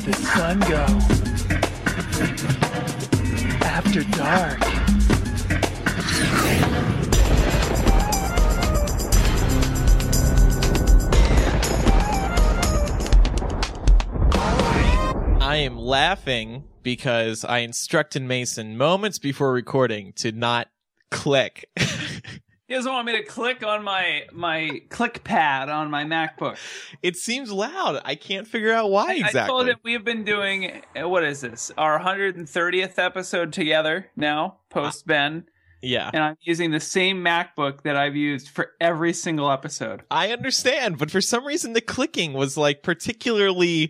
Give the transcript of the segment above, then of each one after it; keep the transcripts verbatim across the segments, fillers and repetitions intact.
the sun go? After dark. I am laughing because I instructed Mason moments before recording to not click. He doesn't want me to click on my my click pad on my MacBook. It seems loud. I can't figure out why exactly. I told him we have been doing, what is this, our one hundred thirtieth episode together now, post Ben. Yeah. And I'm using the same MacBook that I've used for every single episode. I understand, but for some reason the clicking was like particularly...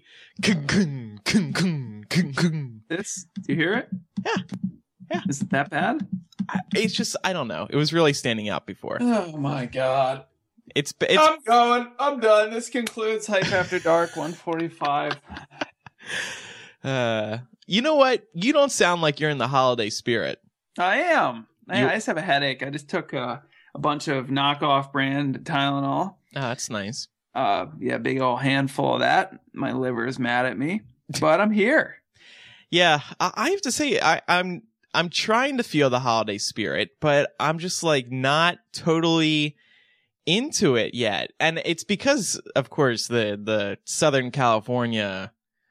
This, do you hear it? Yeah. Yeah. Is it that bad? It's just, I don't know. It was really standing out before. Oh my God. It's, it's I'm going. I'm done. This concludes Hype After Dark one forty-five. uh, you know what? You don't sound like you're in the holiday spirit. I am. I, You- I just have a headache. I just took uh, a bunch of knockoff brand Tylenol. Oh, that's nice. Uh, yeah, big old handful of that. My liver is mad at me, but I'm here. Yeah, I, I have to say, I, I'm I'm trying to feel the holiday spirit, but I'm just like not totally into it yet. And it's because, of course, the the Southern California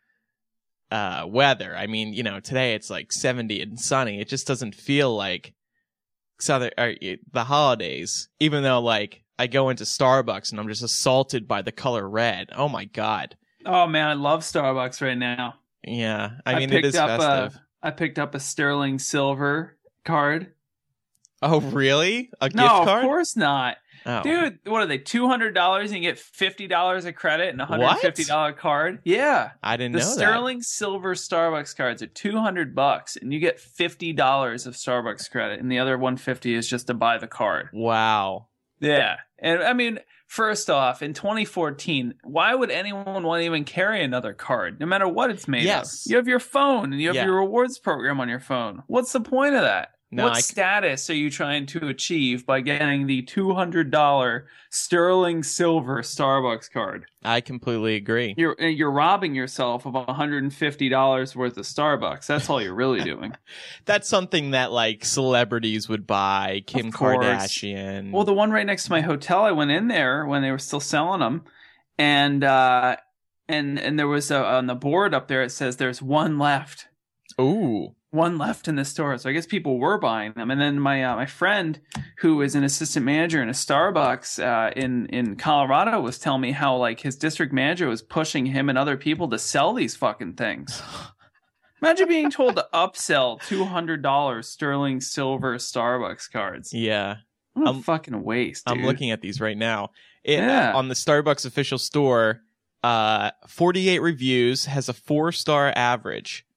uh, weather. I mean, you know, today it's like seventy and sunny. It just doesn't feel like Southern or, the holidays, even though like I go into Starbucks and I'm just assaulted by the color red. Oh my God. Oh man, I love Starbucks right now. Yeah, I mean, I picked it is up festive. A, I picked up a sterling silver card. Oh, really? A gift No, card? of course not. Oh. Dude, what are they, two hundred dollars and you get fifty dollars of credit and a one hundred fifty dollars card? Yeah. I didn't The know sterling silver Starbucks cards are two hundred bucks and you get fifty dollars of Starbucks credit and the other one hundred fifty is just to buy the card. that. Wow. Yeah. And I mean, first off, in twenty fourteen, why would anyone want to even carry another card, no matter what it's made Yes. of? You have your phone and you have Yeah. your rewards program on your phone. What's the point of that? No, what I c- status are you trying to achieve by getting the two hundred dollars sterling silver Starbucks card? I completely agree. You're you're robbing yourself of one hundred fifty dollars worth of Starbucks. That's all you're really doing. That's something that like celebrities would buy. Kim Of course. Kardashian. Well, the one right next to my hotel, I went in there when they were still selling them, and uh, and and there was a, on the board up there. It says there's one left, Ooh. one left in the store. So I guess people were buying them. And then my uh, my friend, who is an assistant manager in a Starbucks uh, in in Colorado, was telling me how like his district manager was pushing him and other people to sell these fucking things. Imagine being told to upsell two hundred dollars sterling silver Starbucks cards. Yeah. What a I'm- fucking waste, dude. I'm looking at these right now. It, Yeah. On the Starbucks official store, uh, forty-eight reviews, has a four-star average.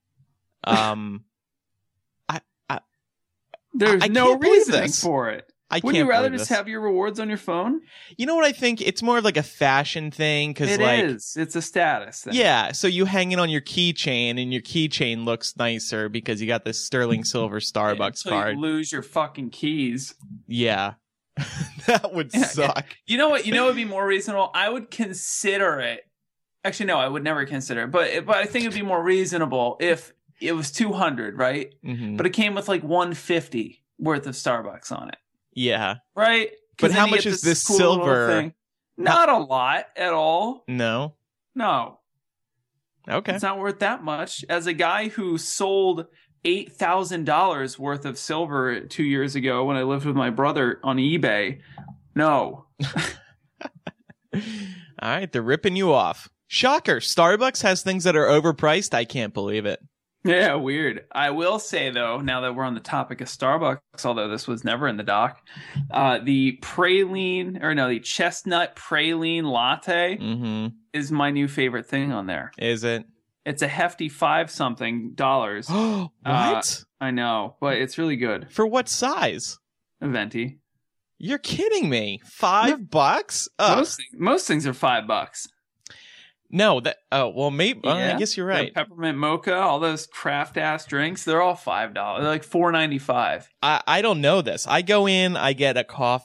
Um, I, I, There's I no can't believe reasoning this. for it. I Wouldn't can't you rather believe just this. have your rewards on your phone? You know what I think? It's more of like a fashion thing, because It like, is. It's a status thing. yeah, so you hang it on your keychain, and your keychain looks nicer because you got this sterling silver Starbucks Until card. you lose your fucking keys. Yeah. That would Yeah, suck. You know what? You know what would be more reasonable? I would consider it. Actually, no, I would never consider it. But but I think it'd be more reasonable if it was two hundred, right? Mhm. But it came with like one hundred fifty worth of Starbucks on it, Yeah. right? 'Cause But then how you much get is this cool little silver? thing. Not a lot at all. No. No. Okay. It's not worth that much. As a guy who sold eight thousand dollars worth of silver two years ago when I lived with my brother on eBay, no. All right, they're ripping you off. Shocker. Starbucks has things that are overpriced. I can't believe it. Yeah, weird. I will say, though, now that we're on the topic of Starbucks, although this was never in the doc, uh, the praline, or no, the chestnut praline latte Mm-hmm. is my new favorite thing on there. Is it? It's a hefty five-something dollars. what? Uh, I know, but it's really good. For what size? A venti. You're kidding me. Five bucks? Ugh. Most, most things are five bucks. No, that. Oh, well, maybe. uh, I Yeah. guess you're The right. peppermint mocha, all those craft ass drinks, they're all five dollars. They're like four ninety five. I, I don't know this. I go in, I get a coffee,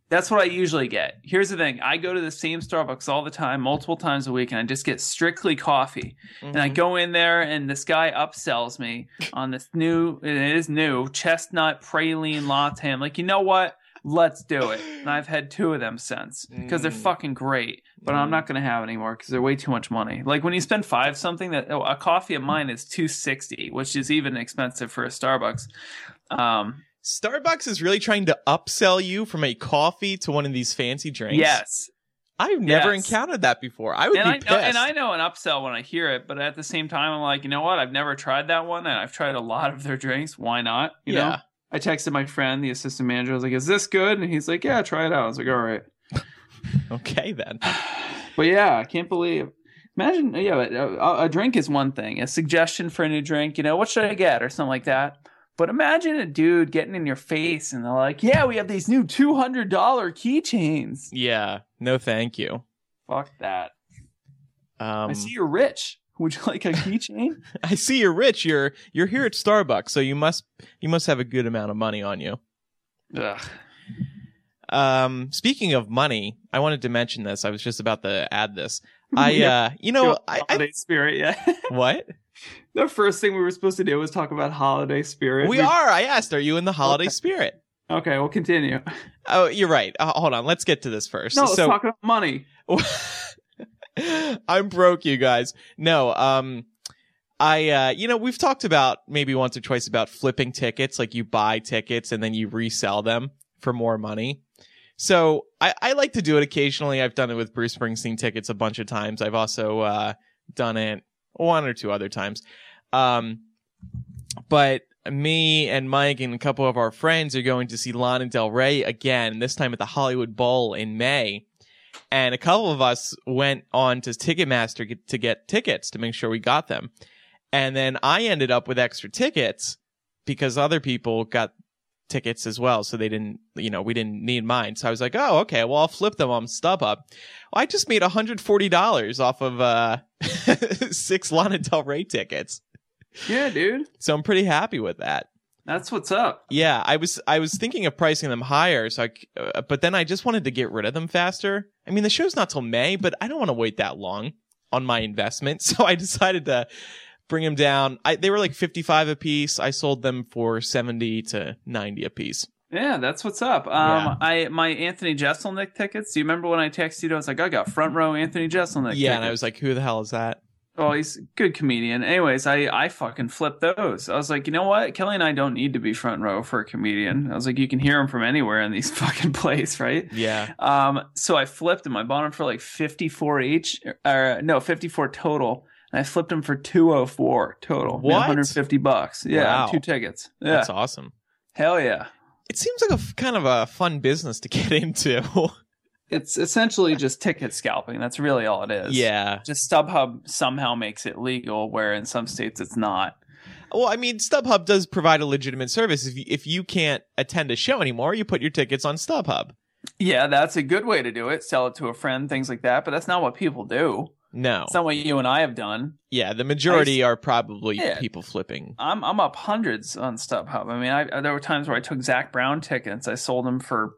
That's what I usually get. Here's the thing. I go to the same Starbucks all the time, multiple times a week, and I just get strictly coffee. Mm-hmm. And I go in there, and this guy upsells me on this new, it is new, chestnut praline latte. I'm like, you know what? Let's do it. And I've had two of them since because they're fucking great. But mm. I'm not going to have any more because they're way too much money. Like when you spend five something, that oh, a coffee of mine is two sixty, which is even expensive for a Starbucks. Um, Starbucks is really trying to upsell you from a coffee to one of these fancy drinks. Yes. I've never yes. encountered that before. I would and be I pissed. know, and I know an upsell when I hear it, but at the same time, I'm like, you know what? I've never tried that one, and I've tried a lot of their drinks. Why not? You yeah. know? I texted my friend, the assistant manager. I was like, is this good? And he's like, yeah, try it out. I was like, all right. Okay, then. But yeah, I can't believe. Imagine, yeah, a, a drink is one thing. A suggestion for a new drink, you know, what should I get? Or something like that. But imagine a dude getting in your face and they're like, yeah, we have these new two hundred dollars keychains. Yeah, no thank you. Fuck that. Um, I see you're rich. Would you like a keychain? I see you're rich. You're you're here at Starbucks, so you must you must have a good amount of money on you. Ugh. Um, speaking of money, I wanted to mention this. I was just about to add this. I uh, you know, I, holiday I spirit. Yeah. What? The first thing we were supposed to do was talk about holiday spirit. We, we... are. I asked, are you in the holiday okay. spirit? Okay, we'll continue. Oh, you're right. Uh, hold on. Let's get to this first. No, let's so... talk about money. I'm broke, you guys. No, um, I, uh, you know, we've talked about maybe once or twice about flipping tickets. Like you buy tickets and then you resell them for more money. So I, I like to do it occasionally. I've done it with Bruce Springsteen tickets a bunch of times. I've also, uh, done it one or two other times. Um, but me and Mike and a couple of our friends are going to see Lana Del Rey again, this time at the Hollywood Bowl in May. And a couple of us went on to Ticketmaster to get tickets to make sure we got them. And then I ended up with extra tickets because other people got tickets as well. So they didn't, you know, we didn't need mine. So I was like, oh, okay, well, I'll flip them on StubHub. Well, I just made one hundred forty dollars off of uh, six Lana Del Rey tickets. Yeah, dude. So I'm pretty happy with that. That's what's up. Yeah, I was I was thinking of pricing them higher, so I, uh, but then I just wanted to get rid of them faster. I mean, the show's not till May, but I don't want to wait that long on my investment, so I decided to bring them down. I, they were like fifty-five a piece. I sold them for seventy to ninety a piece. Yeah, that's what's up. Um, Yeah. I my Anthony Jeselnik tickets. Do you remember when I texted you? I was like, I got front row Anthony Jeselnik. Yeah, tickets. and I was like, who the hell is that? Oh, he's a good comedian. Anyways, I, I fucking flipped those. I was like, you know what? Kelly and I don't need to be front row for a comedian. I was like, you can hear him from anywhere in these fucking plays, right? Yeah. Um. So I flipped them. I bought them for like fifty-four each. Or no, fifty-four total. And I flipped them for two oh four total. What? one hundred fifty bucks. Yeah, Wow. two tickets. Yeah. That's awesome. Hell yeah. It seems like a f- kind of a fun business to get into. It's essentially just ticket scalping. That's really all it is. Yeah. Just StubHub somehow makes it legal, where in some states it's not. Well, I mean, StubHub does provide a legitimate service. If you, if you can't attend a show anymore, you put your tickets on StubHub. Yeah, that's a good way to do it. Sell it to a friend, things like that. But that's not what people do. No. It's not what you and I have done. Yeah, the majority I, are probably yeah. people flipping. I'm I'm up hundreds on StubHub. I mean, I, there were times where I took Zach Brown tickets. I sold them for,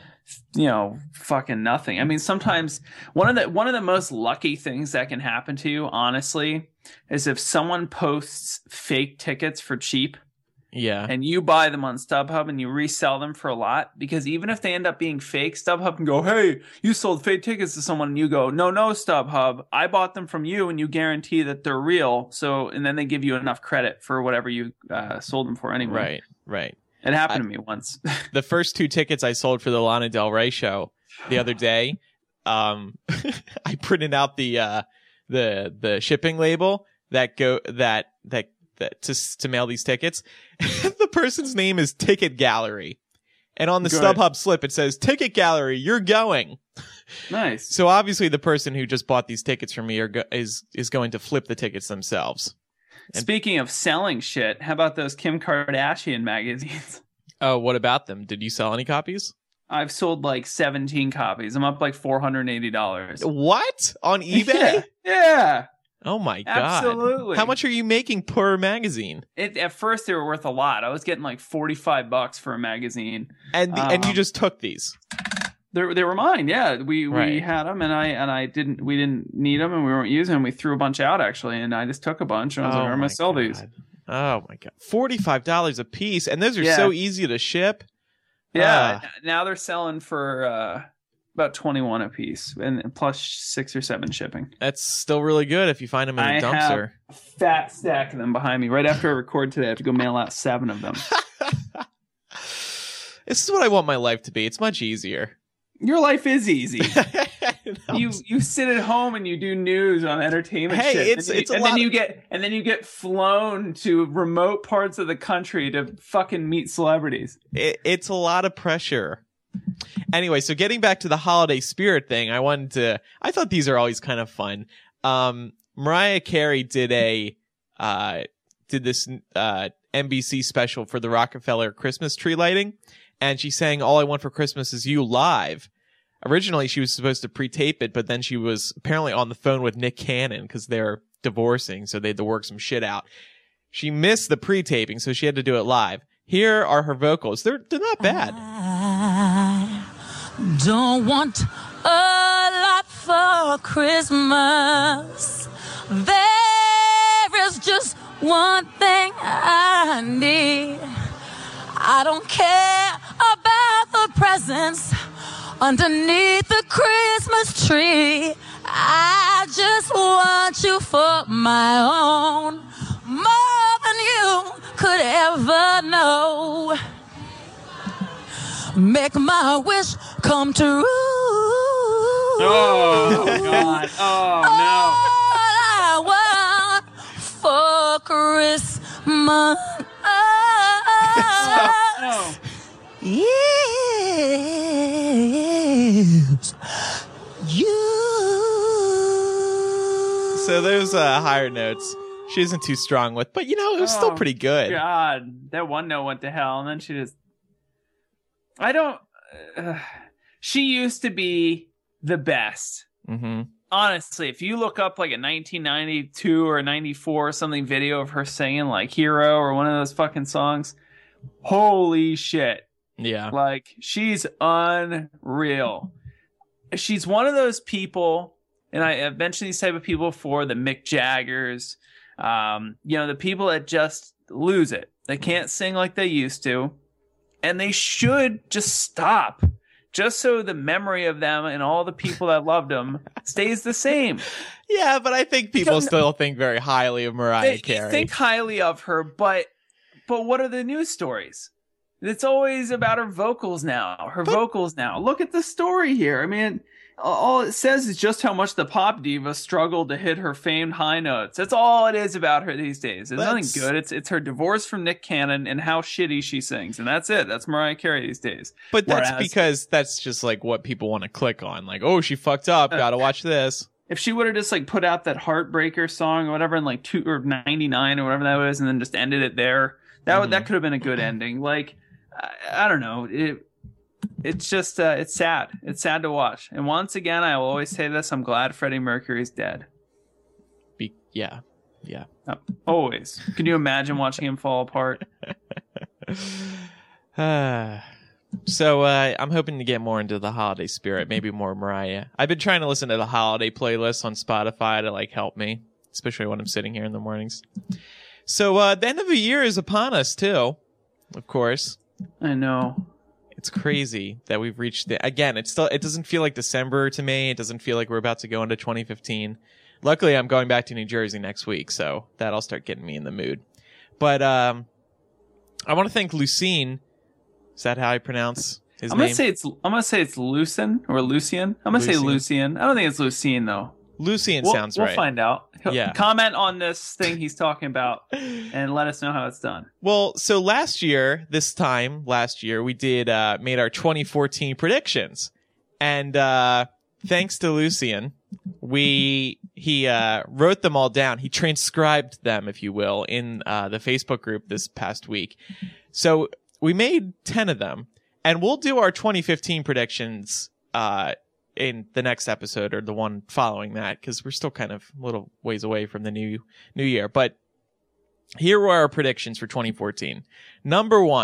you know, fucking nothing. I mean, sometimes one of the one of the most lucky things that can happen to you, honestly, is if someone posts fake tickets for cheap. Yeah. And you buy them on StubHub and you resell them for a lot, because even if they end up being fake, StubHub can go, hey, you sold fake tickets to someone, and you go, no, no, StubHub, I bought them from you, and you guarantee that they're real. So, and then they give you enough credit for whatever you uh, sold them for anyway. Right, right. It happened I, to me once. The first two tickets I sold for the Lana Del Rey show the other day, um, I printed out the uh, the the shipping label that go that that. That, to to mail these tickets. The person's name is Ticket Gallery, and on the Good. StubHub slip it says Ticket Gallery, you're going. Nice. So obviously the person who just bought these tickets from me are go- is is going to flip the tickets themselves. And, Speaking of selling shit, how about those Kim Kardashian magazines? oh, what about them? Did you sell any copies? I've sold like seventeen copies. I'm up like four hundred eighty dollars. What? On eBay? Yeah. yeah. Oh my god! Absolutely. How much are you making per magazine? It, at first, they were worth a lot. I was getting like forty-five bucks for a magazine, And the, um, and you just took these. They they were mine. Yeah, we we Right. had them, and I and I didn't. We didn't need them, and we weren't using them. We threw a bunch out actually, and I just took a bunch, and I was like, I'm my gonna sell these. God. Oh my god, forty-five dollars a piece, and those are Yeah. so easy to ship. Yeah. Ah. Now they're selling for uh, about twenty-one a piece, and plus six or seven shipping. That's still really good if you find them in a I dumpster. have a fat stack of them behind me. Right after I record today, I have to go mail out seven of them. This is what I want my life to be. It's much easier. Your life is easy. No, You you sit at home and you do news on entertainment. Hey, shit. it's- and, you- it's a and lot then you of- get and then you get flown to remote parts of the country to fucking meet celebrities. it, it's a lot of pressure. Anyway, so getting back to the holiday spirit thing, I wanted to. I thought these are always kind of fun. Um, Mariah Carey did a uh, did this uh, N B C special for the Rockefeller Christmas tree lighting, and she sang "All I Want for Christmas Is You" live. Originally, she was supposed to pre-tape it, but then she was apparently on the phone with Nick Cannon because they're divorcing, so they had to work some shit out. She missed the pre-taping, so she had to do it live. Here are her vocals. They're they're not bad. I don't want a lot for Christmas. There is just one thing I need. I don't care about the presents underneath the Christmas tree. I just want you for my own, more than you could ever know. Make my wish come true. Oh God! Oh All I want for Christmas no! No! is you. So those uh, higher notes she isn't too strong with, but you know, it was still Oh, pretty good. God, that one note went to hell, and then she just. I don't. Uh, she used to be the best. Mm-hmm. Honestly, if you look up like a nineteen ninety-two or ninety-four or something video of her singing like Hero or one of those fucking songs, holy shit. Yeah. Like, she's unreal. She's one of those people, and I, I've mentioned these type of people before, the Mick Jaggers, um, you know, the people that just lose it. They can't sing like they used to, and they should just stop, just so the memory of them and all the people that loved them stays the same. Yeah, but I think people Don't- still think very highly of Mariah They Carey. think highly of her, but but what are the news stories? It's always about her vocals now. Her But- vocals now. Look at the story here. I mean, all it says is just how much the pop diva struggled to hit her famed high notes. That's all it is about her these days. It's That's- nothing good. It's it's her divorce from Nick Cannon and how shitty she sings, and that's it. That's Mariah Carey these days. But that's Whereas- because that's just like what people want to click on. Like, oh, she fucked up. Gotta watch this. If she would have just like put out that Heartbreaker song or whatever in like two or ninety-nine or whatever that was, and then just ended it there, that would Mhm. that could have been a good ending. Like, I, I don't know. It it's just uh, it's sad. It's sad to watch. And once again, I will always say this: I'm glad Freddie Mercury's dead. Be- yeah. Yeah. Uh, always. Can you imagine watching him fall apart? So uh, I'm hoping to get more into the holiday spirit, maybe more Mariah. I've been trying to listen to the holiday playlist on Spotify to like help me, especially when I'm sitting here in the mornings. So uh, the end of the year is upon us too, of course. I know. It's crazy that we've reached the again. It's still it doesn't feel like December to me. It doesn't feel like we're about to go into twenty fifteen. Luckily, I'm going back to New Jersey next week, so that'll start getting me in the mood. But um, I want to thank Lucine. Is that how I pronounce his I'm name? gonna say it's I'm gonna say it's Lucien or Lucian. I'm gonna say Lucien. Lucian. I don't think it's Lucien though. Lucien We'll, sounds we'll right. find out. Yeah. Comment on this thing he's talking about and let us know how it's done. Well, so last year, this time last year, we did uh, made our twenty fourteen predictions, and uh, thanks to Lucien, we he uh, wrote them all down. He transcribed them, if you will, in uh, the Facebook group this past week. So we made ten of them, and we'll do our twenty fifteen predictions uh, in the next episode or the one following that, because we're still kind of a little ways away from the new new year. But here were our predictions for twenty fourteen. Number one,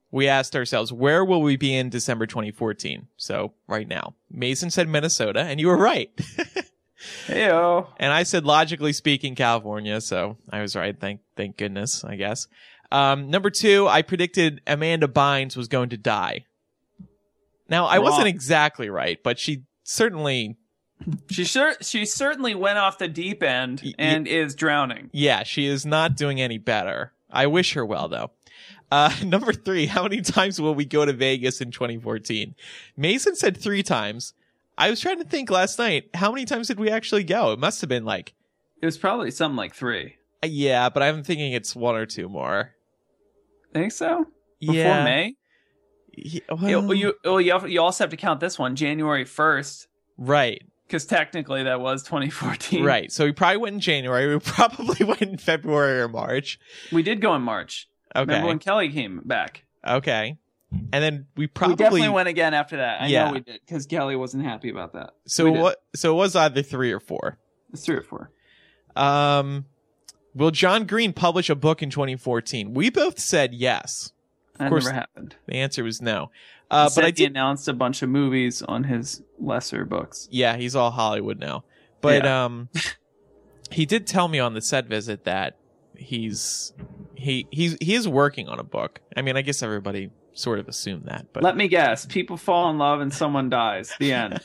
we asked ourselves, where will we be in December twenty fourteen? So right now, Mason said Minnesota, and you were right. Heyo. And I said, logically speaking, California. So I was right. Thank, thank goodness, I guess. Um, number two, I predicted Amanda Bynes was going to die. Now, I Wrong. wasn't exactly right, but she certainly, She sure she certainly went off the deep end Y- and is drowning. yeah, she is not doing any better. I wish her well, though. Uh, number three, how many times will we go to Vegas in twenty fourteen? Mason said three times. I was trying to think last night, how many times did we actually go? It must have been like, It was probably something like three. yeah, but I'm thinking it's one or two more. Think so? Before yeah. May? Yeah, It- well, you, well, you, have- you also have to count this one, January first, right, because technically that was twenty fourteen. right. So we probably went in January. We probably went in February or March. We did go in March. Okay. Remember when Kelly came back? Okay. And then we We probably definitely went again after that. I Yeah. know we did, because Kelly wasn't happy about that. So We did. what? So it was either three or four. It's three or four. Um, will John Green publish a book in twenty fourteen? We both said yes. That course- never happened. The answer was no. He Uh, said but I he did. announced a bunch of movies on his lesser books. Yeah, he's all Hollywood now. But Yeah. um, he did tell me on the set visit that he's he he's he is working on a book. I mean, I guess everybody sort of assumed that, but Let me guess. People fall in love and someone dies. The end.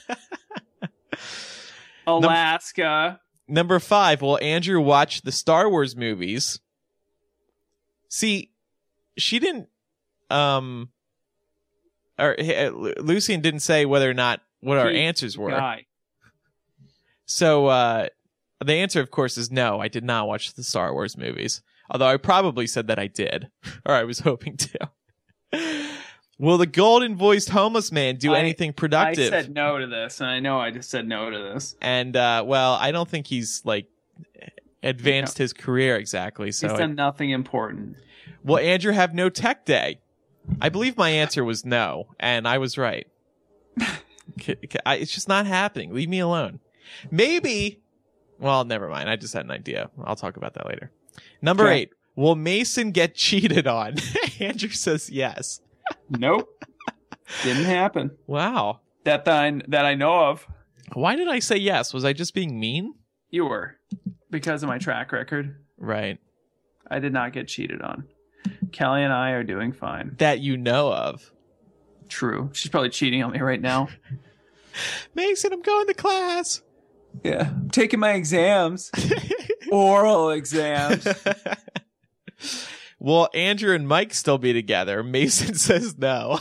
Alaska. number five, will Andrew watch the Star Wars movies? See, she didn't, um, or uh, Lucian didn't say whether or not what our He- answers were. Guy. So, uh, the answer, of course, is no. I did not watch the Star Wars movies. Although I probably said that I did, or I was hoping to. Will the golden voiced homeless man do I- anything productive? I said no to this, and I know I just said no to this. And, uh, well, I don't think he's like advanced his career exactly. So He's I- done nothing important. will Andrew have no tech day? I believe my answer was no, and I was right. C- c- I- It's just not happening. Leave me alone. Maybe. Well, never mind. I just had an idea. I'll talk about that later. Number Okay. eight. Will Mason get cheated on? Andrew says yes. Nope. Didn't happen. Wow. That I, that I know of. Why did I say yes? Was I just being mean? You were. Because of my track record. Right. I did not get cheated on. Kelly and I are doing fine. That you know of. True. She's probably cheating on me right now. Mason, I'm going to class. Yeah. I'm taking my exams. Oral exams. Will Andrew and Mike still be together? Mason says no.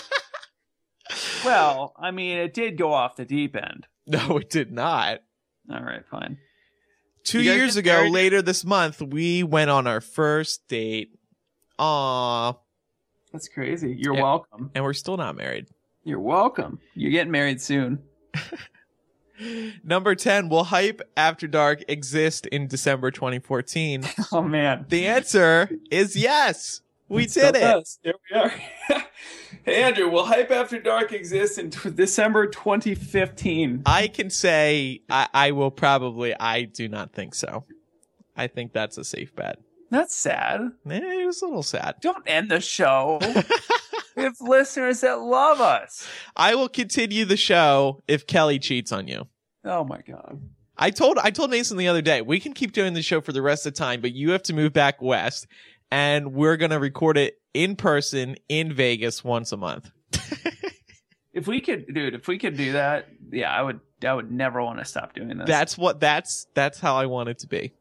Well, I mean, it did go off the deep end. No, it did not. All right, fine. Two You guys years get ago, married? later this month, we went on our first date. Aw. That's crazy. You're Yeah. welcome. And we're still not married. You're welcome. You're getting married soon. Number ten, will Hype After Dark exist in December twenty fourteen? Oh, man. The answer is yes. We Still did it. does. There we are. Hey, Andrew, will Hype After Dark exist in t- December twenty fifteen? I can say I, I will probably, I do not think so. I think that's a safe bet. That's sad. Eh, it was a little sad. Don't end the show. We have listeners that love us. I will continue the show if Kelly cheats on you. Oh, my God. I told I told Mason the other day, we can keep doing the show for the rest of the time, but you have to move back west, and we're gonna record it in person in Vegas once a month. If we could, dude, if we could do that, yeah, I would. I would never want to stop doing this. That's what that's that's how I want it to be.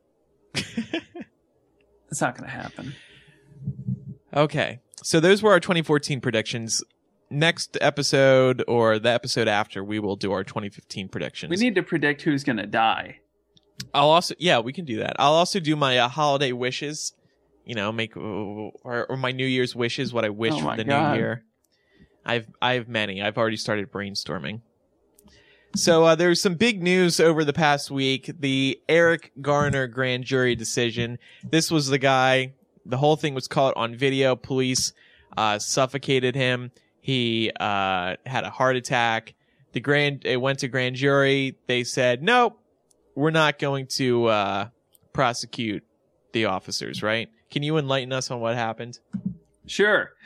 It's not going to happen. Okay. So those were our twenty fourteen predictions. Next episode or the episode after, we will do our twenty fifteen predictions. We need to predict who's going to die. I'll also, yeah, we can do that. I'll also do my uh, holiday wishes, you know, make, or, or my New Year's wishes, what I wish Oh for my the God. new year. I've, I have many. I've already started brainstorming. So, uh, there's some big news over the past week. The Eric Garner grand jury decision. This was the guy, the whole thing was caught on video. Police, uh, suffocated him. He, uh, had a heart attack. The grand, it went to grand jury. They said, nope. We're not going to uh, prosecute the officers, right? Can you enlighten us on what happened? Sure.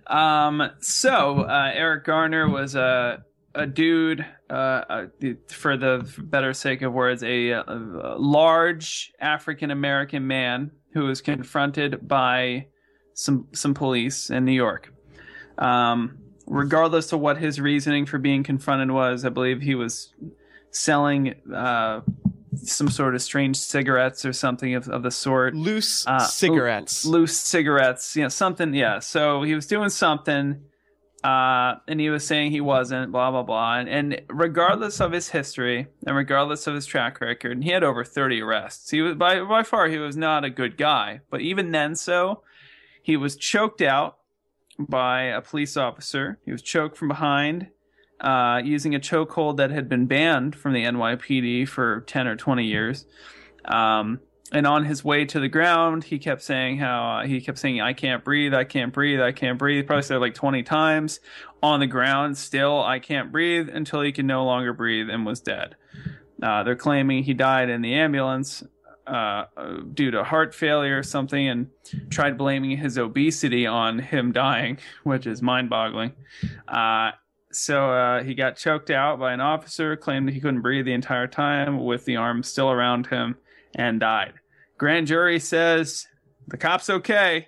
Um, so uh, Eric Garner was a a dude, uh, uh, for the better sake of words, a, a large African American man who was confronted by some some police in New York. Um, regardless of what his reasoning for being confronted was, I believe he was selling uh, some sort of strange cigarettes or something of, of the sort. Loose Uh, cigarettes. Loose cigarettes, you know, something, yeah. So he was doing something, uh, and he was saying he wasn't, blah, blah, blah. And, and regardless of his history and regardless of his track record, and he had over thirty arrests. He was, by, by far, he was not a good guy. But even then, so, he was choked out by a police officer. He was choked from behind, uh, using a chokehold that had been banned from the N Y P D for ten or twenty years. Um, and on his way to the ground, he kept saying how uh, he kept saying, "I can't breathe, I can't breathe, I can't breathe." He probably said it like twenty times. On the ground, still, "I can't breathe," until he could no longer breathe and was dead. Uh, they're claiming he died in the ambulance uh, due to heart failure or something, and tried blaming his obesity on him dying, which is mind-boggling. Uh, So uh, he got choked out by an officer, claimed that he couldn't breathe the entire time with the arm still around him, and died. Grand jury says the cop's okay.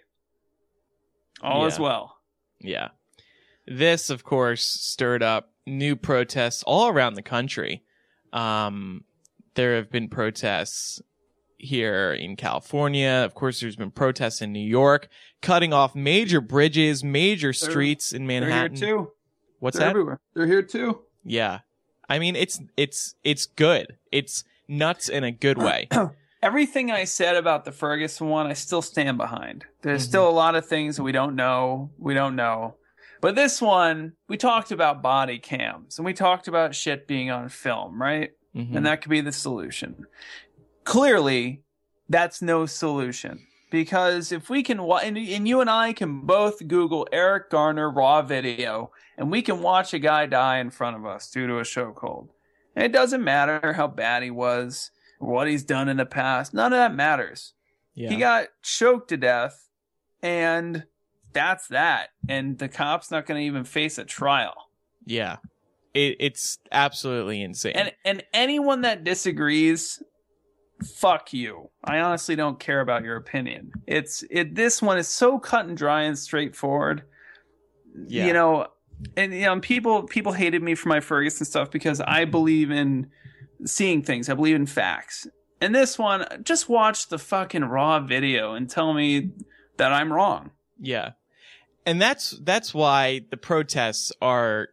All Yeah. is well. Yeah. This, of course, stirred up new protests all around the country. Um, there have been protests here in California. Of course, there's been protests in New York, cutting off major bridges, major They're- streets in Manhattan. They're here too. What's They're that? everywhere. They're here too. Yeah. I mean, it's it's it's good. It's nuts in a good way. Everything I said about the Ferguson one, I still stand behind. There's Mhm. still a lot of things we don't know. We don't know. But this one, we talked about body cams and we talked about shit being on film, right? Mhm. And that could be the solution. Clearly, that's no solution. Because if we can, wa- and, and you and I can both Google Eric Garner raw video, and we can watch a guy die in front of us due to a chokehold. And it doesn't matter how bad he was, or what he's done in the past. None of that matters. Yeah. He got choked to death, and that's that. And the cop's not going to even face a trial. Yeah. It, it's absolutely insane. And and anyone that disagrees, fuck you. I honestly don't care about your opinion. It's it. This one is so cut and dry and straightforward. Yeah. You know, and you know, people people hated me for my Ferguson stuff because I believe in seeing things. I believe in facts. And this one, just watch the fucking raw video and tell me that I'm wrong. Yeah. And that's that's why the protests are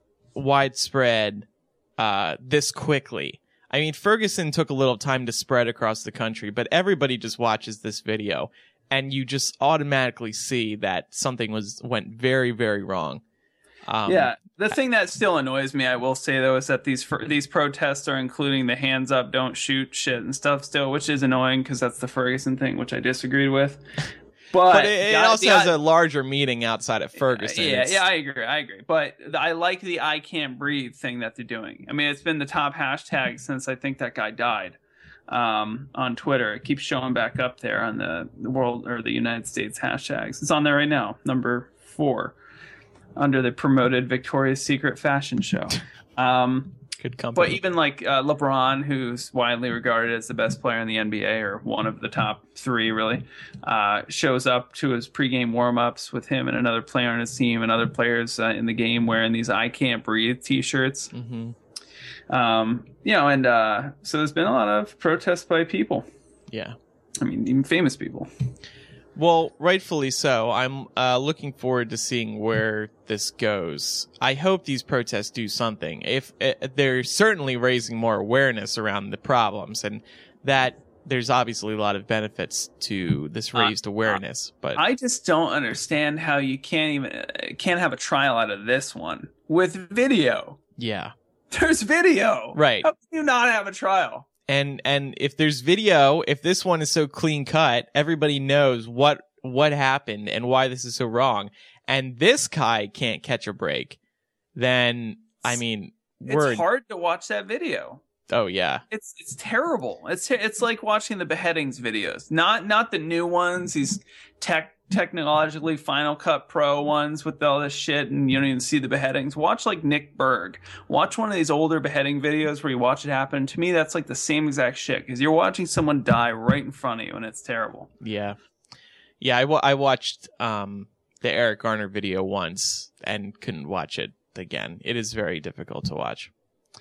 widespread uh this quickly. I mean, Ferguson took a little time to spread across the country, but everybody just watches this video and you just automatically see that something was went very, very wrong. Um, Yeah, the thing that still annoys me, I will say though, is that these these protests are including the hands up, don't shoot shit and stuff still, which is annoying because that's the Ferguson thing, which I disagreed with. But, But it, it the- also the- has a larger meeting outside of Ferguson. Yeah, It's- yeah, I agree, I agree. But the, I like the "I can't breathe" thing that they're doing. I mean, it's been the top hashtag since I think that guy died um, on Twitter. It keeps showing back up there on the, the world or the United States hashtags. It's on there right now, number four, under the promoted Victoria's Secret fashion show. Um, Good company. but even like uh, LeBron, who's widely regarded as the best player in the N B A, or one of the top three, really, uh, shows up to his pregame warm-ups with him and another player on his team and other players uh, in the game wearing these "I Can't Breathe" T-shirts. hmm Um, you know, and uh, so there's been a lot of protests by people. Yeah. I mean, even famous people. Well, rightfully so. I'm uh, looking forward to seeing where this goes. I hope these protests do something. If uh, they're certainly raising more awareness around the problems, and that there's obviously a lot of benefits to this raised awareness. But I just don't understand how you can't even uh, can't have a trial out of this one with video. yeah, There's video, right. How can you not have a trial? And and if there's video, if this one is so clean cut, everybody knows what what happened and why this is so wrong. And this guy can't catch a break. Then I mean, we're It's hard to watch that video. oh yeah, It's it's terrible. It's it's like watching the beheadings videos, not not the new ones. These tech technologically Final Cut Pro ones with all this shit and you don't even see the beheadings. Watch like Nick Berg. Watch one of these older beheading videos where you watch it happen. To me, that's like the same exact shit because you're watching someone die right in front of you and it's terrible. Yeah. Yeah, I, wa- I watched um, the Eric Garner video once and couldn't watch it again. It is very difficult to watch.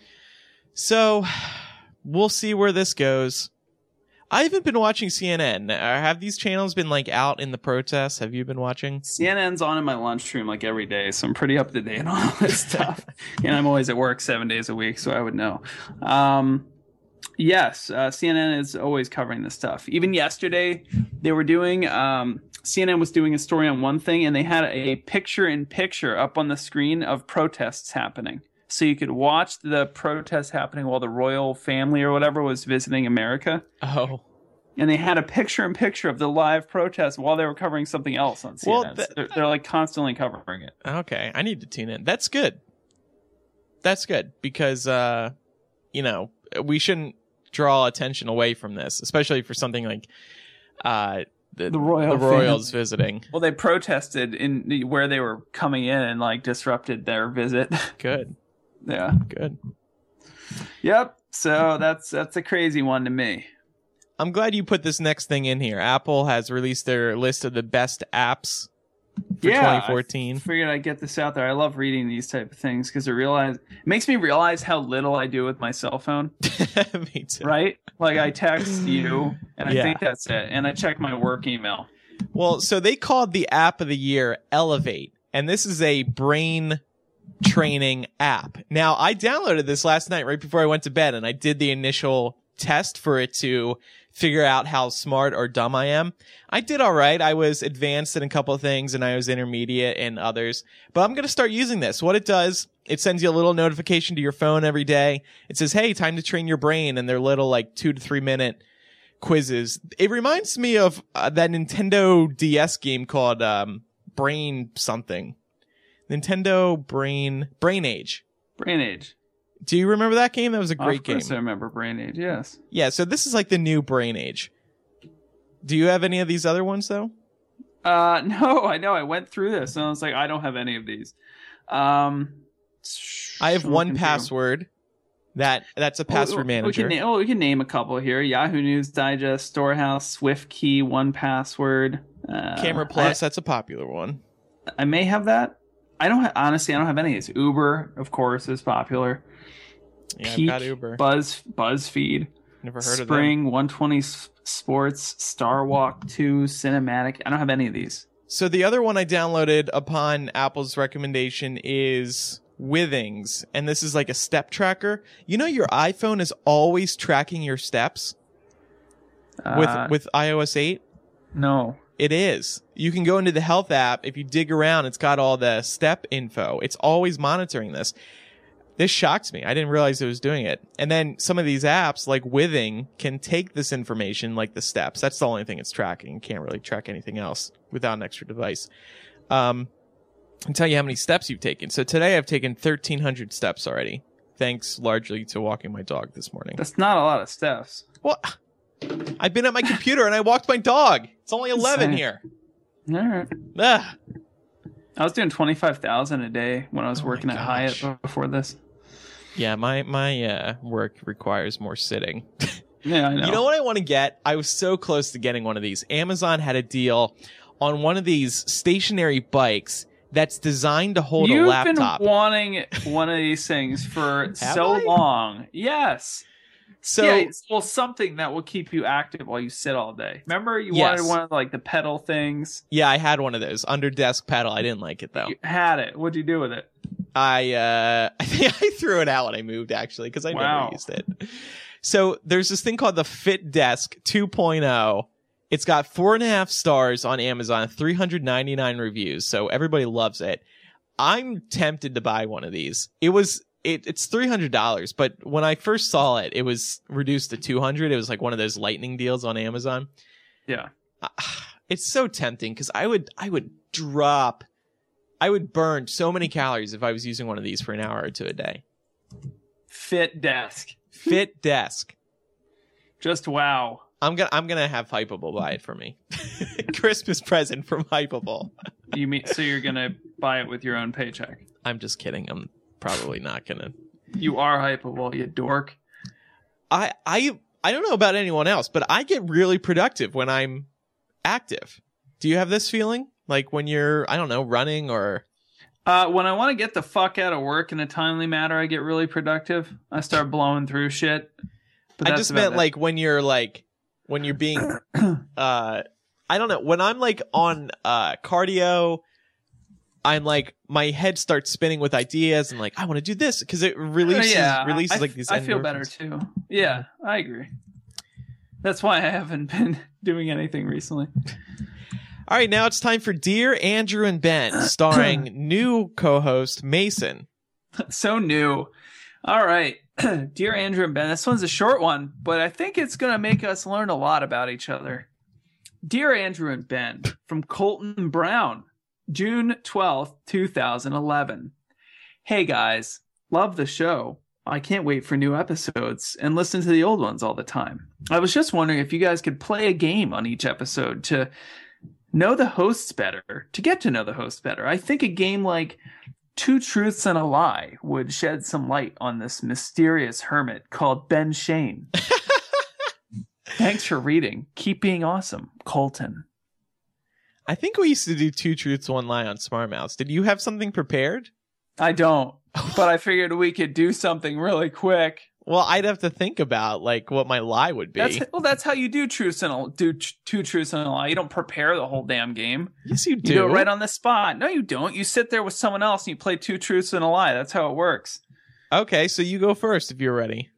So we'll see where this goes. I haven't been watching C N N. Uh, have these channels been like out in the protests? Have you been watching? C N N's on in my lunchroom like every day, so I'm pretty up to date on all this stuff. And I'm always at work seven days a week, so I would know. Um, yes, uh, C N N is always covering this stuff. Even yesterday, they were doing. Um, C N N was doing a story on one thing, and they had a picture-in-picture up on the screen of protests happening. So you could watch the protests happening while the royal family or whatever was visiting America. Oh. And they had a picture-in-picture of the live protest while they were covering something else on C N N. Well, th- so they're, they're like constantly covering it. Okay, I need to tune in. That's good. That's good because, uh, you know, we shouldn't draw attention away from this, especially for something like uh, the, the, Royal the Royals fans. visiting. Well, they protested in the, where they were coming in and like disrupted their visit. Good. Yeah. Good. Yep. So that's that's a crazy one to me. I'm glad you put this next thing in here. Apple has released their list of the best apps for yeah, twenty fourteen. I figured I'd get this out there. I love reading these type of things because it realize it makes me realize how little I do with my cell phone. Me too. Right? Like I text you and I Yeah. think that's it. And I check my work email. Well, so they called the app of the year Elevate, and this is a brain training app. Now, I downloaded this last night right before I went to bed, and I did the initial test for it to figure out how smart or dumb I am. I did all right. I was advanced in a couple of things, and I was intermediate in others. But I'm going to start using this. What it does, it sends you a little notification to your phone every day. It says, hey, time to train your brain, and they're little like two to three minute quizzes. It reminds me of uh, that Nintendo D S game called um, Brain something. Nintendo Brain Brain Age. Brain Age. Do you remember that game? That was a great of course game. I remember Brain Age, yes. Yeah, so this is like the new Brain Age. Do you have any of these other ones though? Uh, no, I know. I went through this and I was like, I don't have any of these. Um, I have one through. password. That that's a password oh, manager. We can, na- oh, we can name a couple here. Yahoo News Digest, Storehouse, SwiftKey, one password. Uh, Camera Plus, I, that's a popular one. I may have that. I don't ha- honestly. I don't have any of these. Uber, of course, is popular. Yeah, Peak, I've got Uber. Buzz, BuzzFeed, Never heard Spring, of them. Spring, one twenty Sports, Starwalk two, Cinematic. I don't have any of these. So the other one I downloaded upon Apple's recommendation is Withings, and this is like a step tracker. You know your iPhone is always tracking your steps with Uh, with iOS eight? No. It is. You can go into the health app. If you dig around, it's got all the step info. It's always monitoring this. This shocks me. I didn't realize it was doing it. And then some of these apps, like Withing, can take this information, like the steps. That's the only thing it's tracking. You can't really track anything else without an extra device. Um, and tell you how many steps you've taken. So today I've taken thirteen hundred steps already, thanks largely to walking my dog this morning. That's not a lot of steps. Well, I've been at my computer and I walked my dog. It's only eleven Same. here. All right. Ugh. I was doing twenty-five thousand a day when I was Oh working my at gosh. Hyatt before this. Yeah, my my uh, work requires more sitting. Yeah, I know. You know what I want to get? I was so close to getting one of these. Amazon had a deal on one of these stationary bikes that's designed to hold You've a laptop. been wanting one of these things for Have so I? long. Yes. so yeah, it's, well, something that will keep you active while you sit all day. Remember, you Yes. wanted one of like the pedal things. yeah, I had one of those under desk pedal. I didn't like it though. You had it. What'd you do with it? I uh I think I threw it out when I moved actually because I Wow. never used it. So there's this thing called the Fit Desk two point oh. It's got four and a half stars on Amazon, three hundred ninety-nine reviews, so everybody loves it. I'm tempted to buy one of these. It was it, it's three hundred dollars, but when I first saw it, it was reduced to two hundred dollars. It was like one of those lightning deals on Amazon. Yeah. It's so tempting because I would I would drop, I would burn so many calories if I was using one of these for an hour or two a day. Fit Desk. Fit Desk. Just wow. I'm gonna I'm gonna have Hypable buy it for me. Christmas present from Hypable. You mean so you're gonna buy it with your own paycheck? I'm just kidding. I'm probably not gonna. You are Hypable, you dork. I I I don't know about anyone else, but I get really productive when I'm active. Do you have this feeling? Like when you're, I don't know, running or... Uh, when I want to get the fuck out of work in a timely manner, I get really productive. I start blowing through shit. But I that's just about meant it. like when you're like, when you're being, uh, I don't know, when I'm like on uh, cardio, I'm like, my head starts spinning with ideas and like, I want to do this because it releases, yeah, releases I, like these I feel better endorphins. too. Yeah, I agree. That's why I haven't been doing anything recently. All right, now it's time for Dear Andrew and Ben, starring new co-host Mason. So new. All right. Dear Andrew and Ben, this one's a short one, but I think it's going to make us learn a lot about each other. Dear Andrew and Ben, from Colton Brown, June twelfth, twenty eleven. Hey guys, love the show. I can't wait for new episodes and listen to the old ones all the time. I was just wondering if you guys could play a game on each episode to know the hosts better, to get to know the hosts better. I think a game like Two Truths and a Lie would shed some light on this mysterious hermit called Ben Shane. Thanks for reading. Keep being awesome, Colton. I think we used to do Two Truths, One Lie on Smart Mouse. Did you have something prepared? I don't, but I figured we could do something really quick. Well, I'd have to think about like what my lie would be. That's, well, that's how you do truths and a, do t- two truths and a lie. You don't prepare the whole damn game. Yes, you do. You do it right on the spot. No, you don't. You sit there with someone else and you play two truths and a lie. That's how it works. Okay, so you go first if you're ready.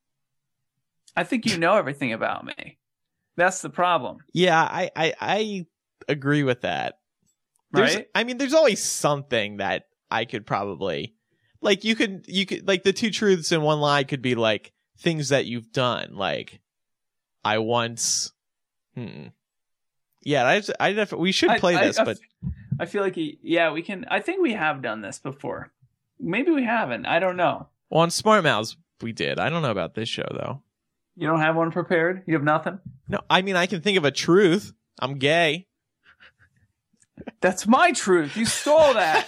I think you know everything about me. That's the problem. Yeah, I I, I agree with that. There's, Right? I mean, there's always something that I could probably like. You could you could like the two truths and one lie could be like things that you've done. Like I once. Hmm. Yeah, I just, I def- we should play I, this, I, but I feel like he, yeah, we can. I think we have done this before. Maybe we haven't. I don't know. well, on Smart Mouths we did. I don't know about this show though. You don't have one prepared? You have nothing? No, I mean I can think of a truth. I'm gay. That's my truth. You stole that.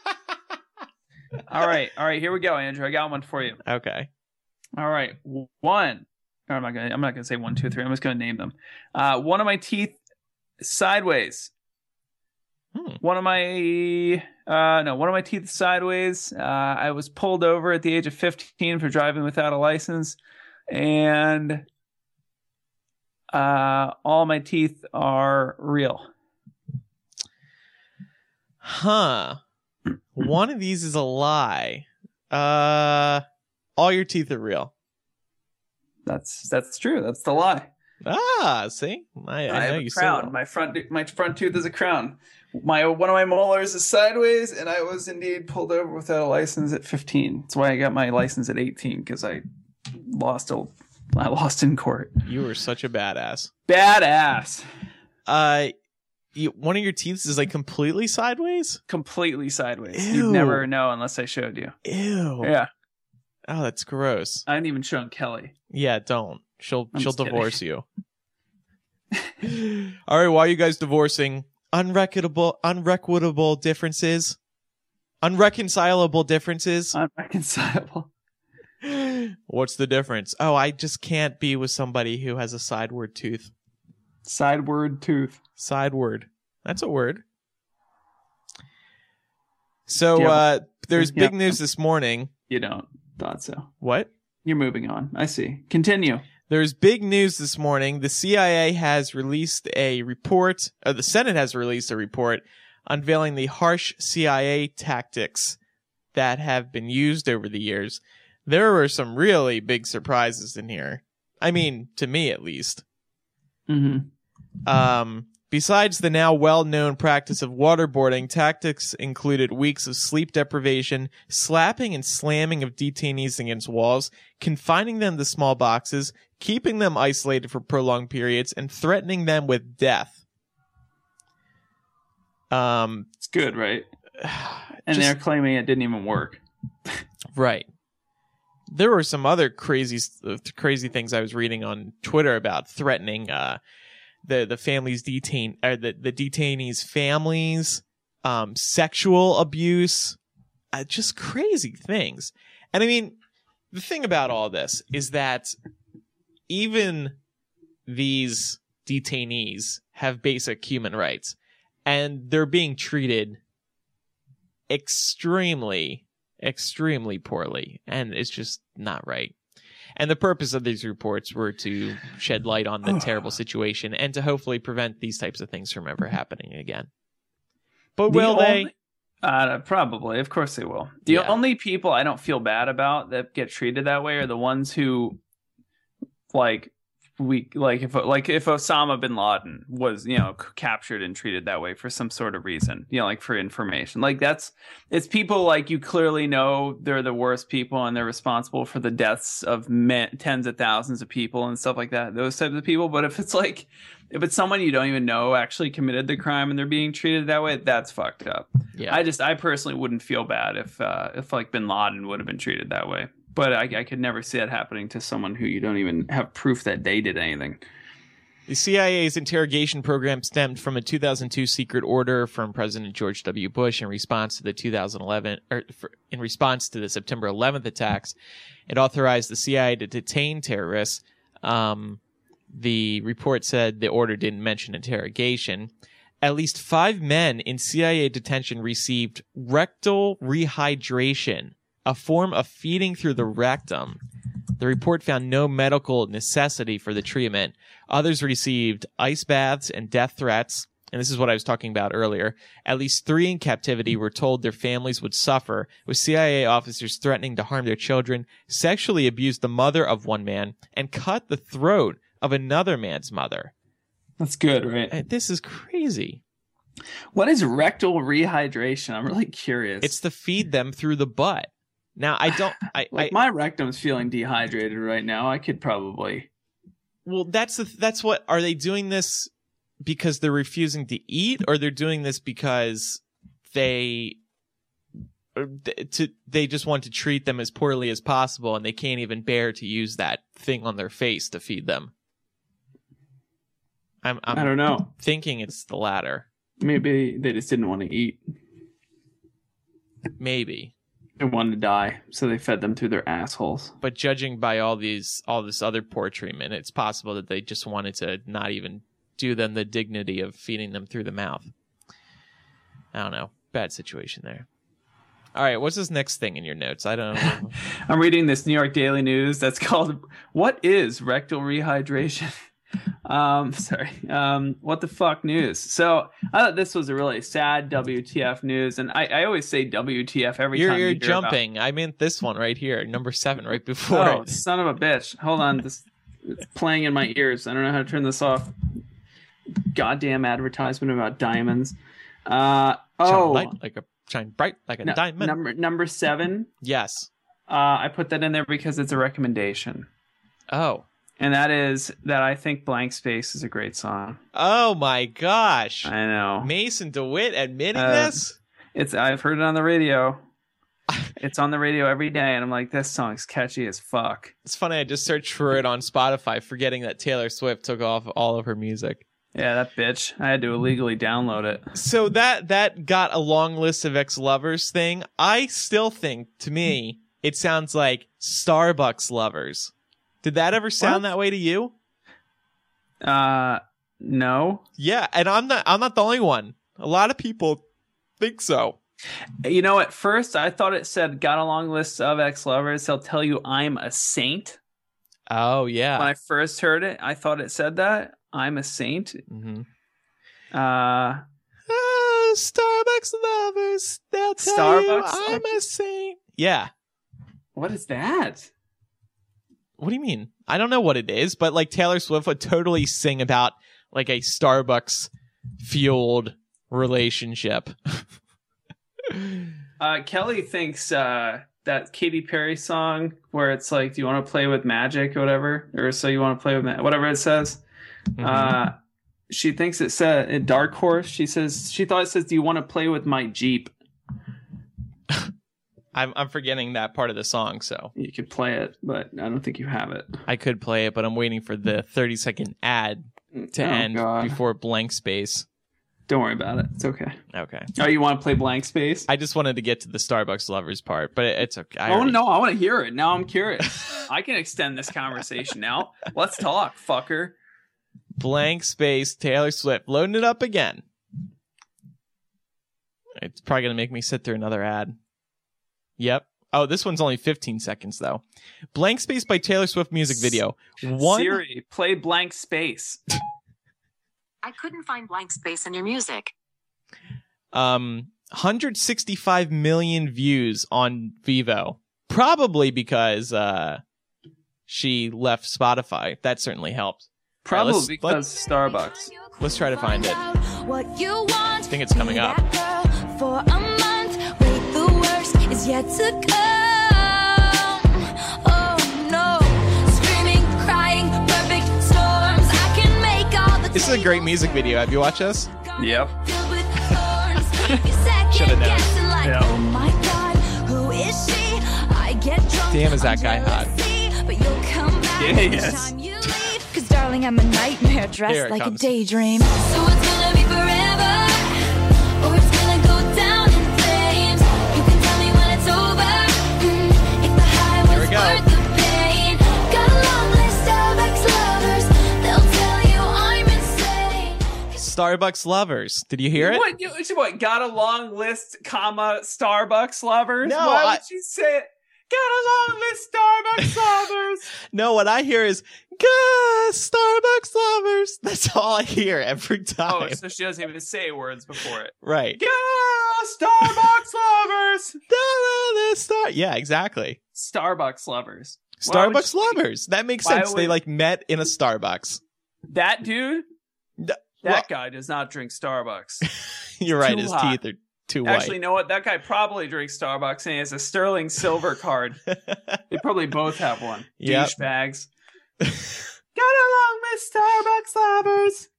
All right. All right. Here we go, Andrew. I got one for you. Okay. All right. One. Or I'm not gonna. I'm not gonna say one, two, three. I'm just gonna name them. Uh, one of my teeth sideways. Hmm. One of my uh, no. One of my teeth sideways. Uh, I was pulled over at the age of fifteen for driving without a license, and uh, all my teeth are real. Huh. One of these is a lie. Uh, all your teeth are real. That's that's true. That's the lie. Ah, see, I, I, I know have you a so crown. well. My front my front tooth is a crown. My one of my molars is sideways, and I was indeed pulled over without a license at fifteen. That's why I got my license at eighteen, because I lost a I lost in court. You were such a badass. Badass. Uh, you, one of your teeth is like completely sideways. Completely sideways. Ew. You'd never know unless I showed you. Ew. Yeah. Oh, that's gross. I didn't even show Kelly. Yeah, don't. She'll I'm she'll just kidding. divorce you. All right, why are you guys divorcing? Unrecognizable, unrequittable differences, unreconcilable differences. Unreconcilable. What's the difference? Oh, I just can't be with somebody who has a sideward tooth. Sideward tooth. Sideward. That's a word. So, Do you have- uh, there's Yeah. big news this morning. You don't. Thought so. What? You're moving on. I see. Continue. There's big news this morning. The C I A has released a report, or the Senate has released a report unveiling the harsh C I A tactics that have been used over the years. There were some really big surprises in here. I mean, to me at least. Mm-hmm. Um, besides the now well-known practice of waterboarding, tactics included weeks of sleep deprivation, slapping and slamming of detainees against walls, confining them to small boxes, keeping them isolated for prolonged periods, and threatening them with death. Um, It's good, right? And just- they're claiming it didn't even work. right. There were some other crazy, crazy things I was reading on Twitter about threatening uh, the the families detain or the the detainees' families, um, sexual abuse, uh, just crazy things. And I mean, the thing about all this is that even these detainees have basic human rights, and they're being treated extremely, extremely poorly, and it's just not right. And the purpose of these reports were to shed light on the terrible situation and to hopefully prevent these types of things from ever happening again. But The will they? only- Uh, probably. Of course they will. The Yeah. only people I don't feel bad about that get treated that way are the ones who, like, we like if like if Osama bin Laden was, you know, c- captured and treated that way for some sort of reason, you know, like for information. Like that's it's people like you clearly know they're the worst people and they're responsible for the deaths of men, tens of thousands of people and stuff like that. Those types of people. But if it's like if it's someone you don't even know actually committed the crime and they're being treated that way, that's fucked up. Yeah. I just I personally wouldn't feel bad if uh, if like bin Laden would have been treated that way. But I, I could never see that happening to someone who you don't even have proof that they did anything. The C I A's interrogation program stemmed from a two thousand two secret order from President George W. Bush in response to the two thousand eleven, or for, in response to the September eleventh attacks. It authorized the C I A to detain terrorists. Um, the report said the order didn't mention interrogation. At least five men in C I A detention received rectal rehydration, a form of feeding through the rectum. The report found no medical necessity for the treatment. Others received ice baths and death threats. And this is what I was talking about earlier. At least three in captivity were told their families would suffer, with C I A officers threatening to harm their children, sexually abused the mother of one man, and cut the throat of another man's mother. That's good, right? And this is crazy. What is rectal rehydration? I'm really curious. It's to feed them through the butt. Now, I don't... I, like I my rectum's feeling dehydrated right now. I could probably. Well, that's the that's what are they doing this because they're refusing to eat, or they're doing this because they or th- to they just want to treat them as poorly as possible, and they can't even bear to use that thing on their face to feed them. I'm I'm I don't know. thinking it's the latter. Maybe they just didn't want to eat. Maybe. They wanted to die, so they fed them through their assholes. But judging by all these all this other poor treatment, it's possible that they just wanted to not even do them the dignity of feeding them through the mouth. I don't know. Bad situation there. All right, what's this next thing in your notes? I don't know. I'm reading this New York Daily News that's called "What is rectal rehydration?" um, sorry. Um, what the fuck news? So I thought this was a really sad W T F news, and I, I always say W T F every You're time. you're you hear about- jumping. I meant this one right here, number seven, right before Oh, it. son of a bitch! Hold on, this it's playing in my ears. I don't know how to turn this off. Goddamn advertisement about diamonds. Uh, Shine oh, light like a shine bright like a no- diamond. number number seven. Yes. Uh, I put that in there because it's a recommendation. Oh. And that is that I think Blank Space is a great song. Oh my gosh. I know. Mason DeWitt admitting Uh, this? It's I've heard it on the radio. It's on the radio every day, and I'm like, this song's catchy as fuck. It's funny, I just searched for it on Spotify, forgetting that Taylor Swift took off all of her music. Yeah, that bitch. I had to illegally download it. So that that got a long list of ex-lovers thing. I still think, to me, it sounds like Starbucks lovers. Did that ever sound What? that way to you? Uh, no. Yeah, and I'm not I'm not the only one. A lot of people think so. You know, at first I thought it said got a long list of ex-lovers. They'll tell you I'm a saint. Oh yeah. When I first heard it, I thought it said that. I'm a saint. Mm-hmm. Uh, Ah, Starbucks lovers, they'll tell Starbucks you I'm a saint. Yeah. what is that? What do you mean? I don't know what it is, but like Taylor Swift would totally sing about like a Starbucks fueled relationship. Uh, Kelly thinks uh, that Katy Perry song where it's like, do you want to play with magic or whatever? Or so you want to play with ma- whatever it says. Mhm. Uh, she thinks it said in Dark Horse. She says she thought it says, "Do you want to play with my Jeep?" I'm I'm forgetting that part of the song, so You could play it, but I don't think you have it. I could play it, but I'm waiting for the thirty second ad to Oh, end God. before blank space. Don't worry about it. It's okay. Okay. Oh, you want to play blank space? I just wanted to get to the Starbucks lovers part, but it, it's okay. I Oh already- no, I want to hear it. Now I'm curious. I can extend this conversation now. Let's talk, fucker. Blank space, Taylor Swift. Loading it up again. It's probably going to make me sit through another ad. Yep. Oh, this one's only fifteen seconds, though. Blank Space by Taylor Swift music video. One... Siri, play blank space. I couldn't find blank space in your music. Um, one hundred sixty-five million views on Vivo. Probably because uh, she left Spotify. That certainly helped. Probably let's- because let's- Starbucks. Let's try to find it. What you want. I think it's coming up. For a month, wait, the worst is yet to come. Oh no, screaming, crying, perfect storms. I can make all the This is a great music video. Have you watched this? Yep. Should've known. Yeah. Oh my God, who is she? I get drunk. Damn, is that guy I'm hot. jealousy, but you'll come back Yeah, he each is. time you leave. 'Cause darling, I'm a nightmare dressed Here it like comes. a daydream. So it's gonna be forever, or it's gonna go down in flames. You can tell me when it's over. Mm, if the high Here was we go. worth the pain. Got a long list of ex-lovers. They'll tell you I'm insane. Starbucks lovers. Did you hear it? What, you, what? Got a long list, comma Starbucks lovers? No, Why I- would you say it? Got a long list, Starbucks lovers. No, what I hear is, "Gah, Starbucks lovers." That's all I hear every time. Oh, so she doesn't even say words before it. Right. Yeah, Starbucks lovers. Star- yeah, exactly. Starbucks lovers. Why would Starbucks she- lovers. That makes Why sense. They would- like met in a Starbucks. That dude. Th- That well- guy does not drink Starbucks. You're right. Too His hot. teeth are too white. Actually, you know what? That guy probably drinks Starbucks and he has a sterling silver card. They probably both have one. Yep. Douchebags. Got along with Starbucks lovers.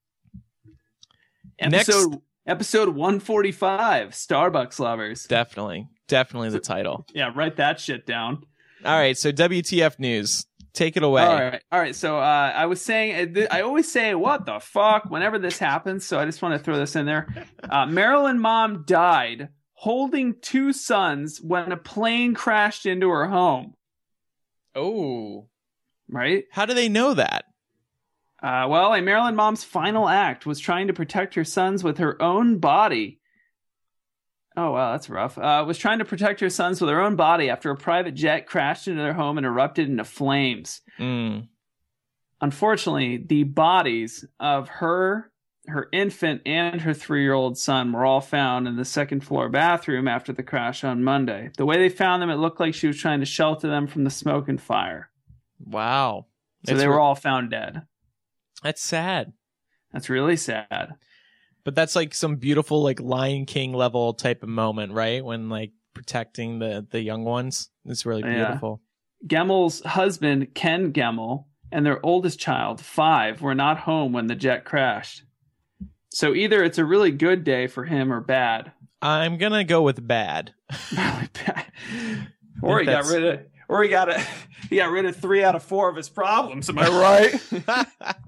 Next- Episode episode one forty-five. Starbucks lovers. Definitely. Definitely the title. Yeah, write that shit down. All right. So W T F news. Take it away. All right, all right. So uh, I was saying, uh, th- I always say, "What the fuck?" whenever this happens. So I just want to throw this in there. Uh, Marilyn mom died holding two sons when a plane crashed into her home. Oh. Right. How do they know that? Uh, well, a Marilyn mom's final act was trying to protect her sons with her own body. Oh, wow, that's rough. Uh, was trying to protect her sons with her own body after a private jet crashed into their home and erupted into flames. Mm. Unfortunately, the bodies of her, her infant, and her three-year-old son were all found in the second floor bathroom after the crash on Monday. The way they found them, it looked like she was trying to shelter them from the smoke and fire. Wow. So It's they were re- all found dead. That's sad. That's really sad. But that's like some beautiful, like Lion King level type of moment, right? When like protecting the the young ones. It's really Yeah. beautiful. Gemmel's husband, Ken Gemmel, and their oldest child, five, were not home when the jet crashed. So either it's a really good day for him or bad. I'm gonna go with bad. Really bad. Or he got That's- rid of or he got a, he got rid of three out of four of his problems. Am I right?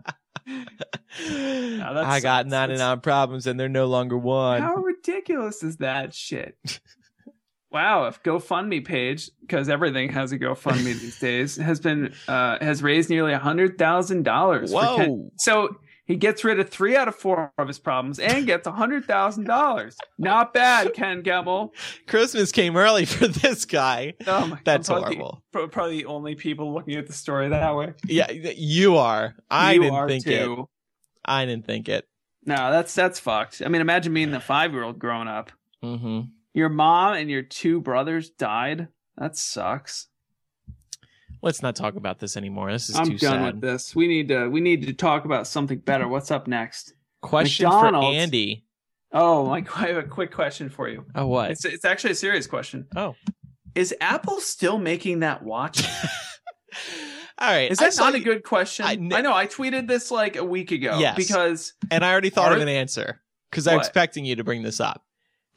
that I got sucks. ninety-nine problems and they're no longer one. How ridiculous is that shit? Wow, if GoFundMe page, because everything has a GoFundMe these days, has been uh, has raised nearly a hundred thousand dollars. Whoa. So he gets rid of three out of four of his problems and gets a hundred thousand dollars. Not bad, Ken Gemmel. Christmas came early for this guy. Oh my, That's I'm probably, horrible. pro- Probably the only people looking at the story that way. Yeah, you are. I You didn't are think too. it. I didn't think it. No, that's that's fucked. I mean, imagine being the five year old growing up. Mm-hmm. Your mom and your two brothers died. That sucks. Let's not talk about this anymore. This is I'm too done sad. with this. We need to we need to talk about something better. What's up next? Question McDonald's. for Andy. Oh, Mike, I have a quick question for you. Oh, what? It's it's actually a serious question. Oh. Is Apple still making that watch? All right. Is I that saw not a you- good question? I I, kn- know I tweeted this like a week ago. Yes. Because And I already thought Are- of an answer because I was What? expecting you to bring this up.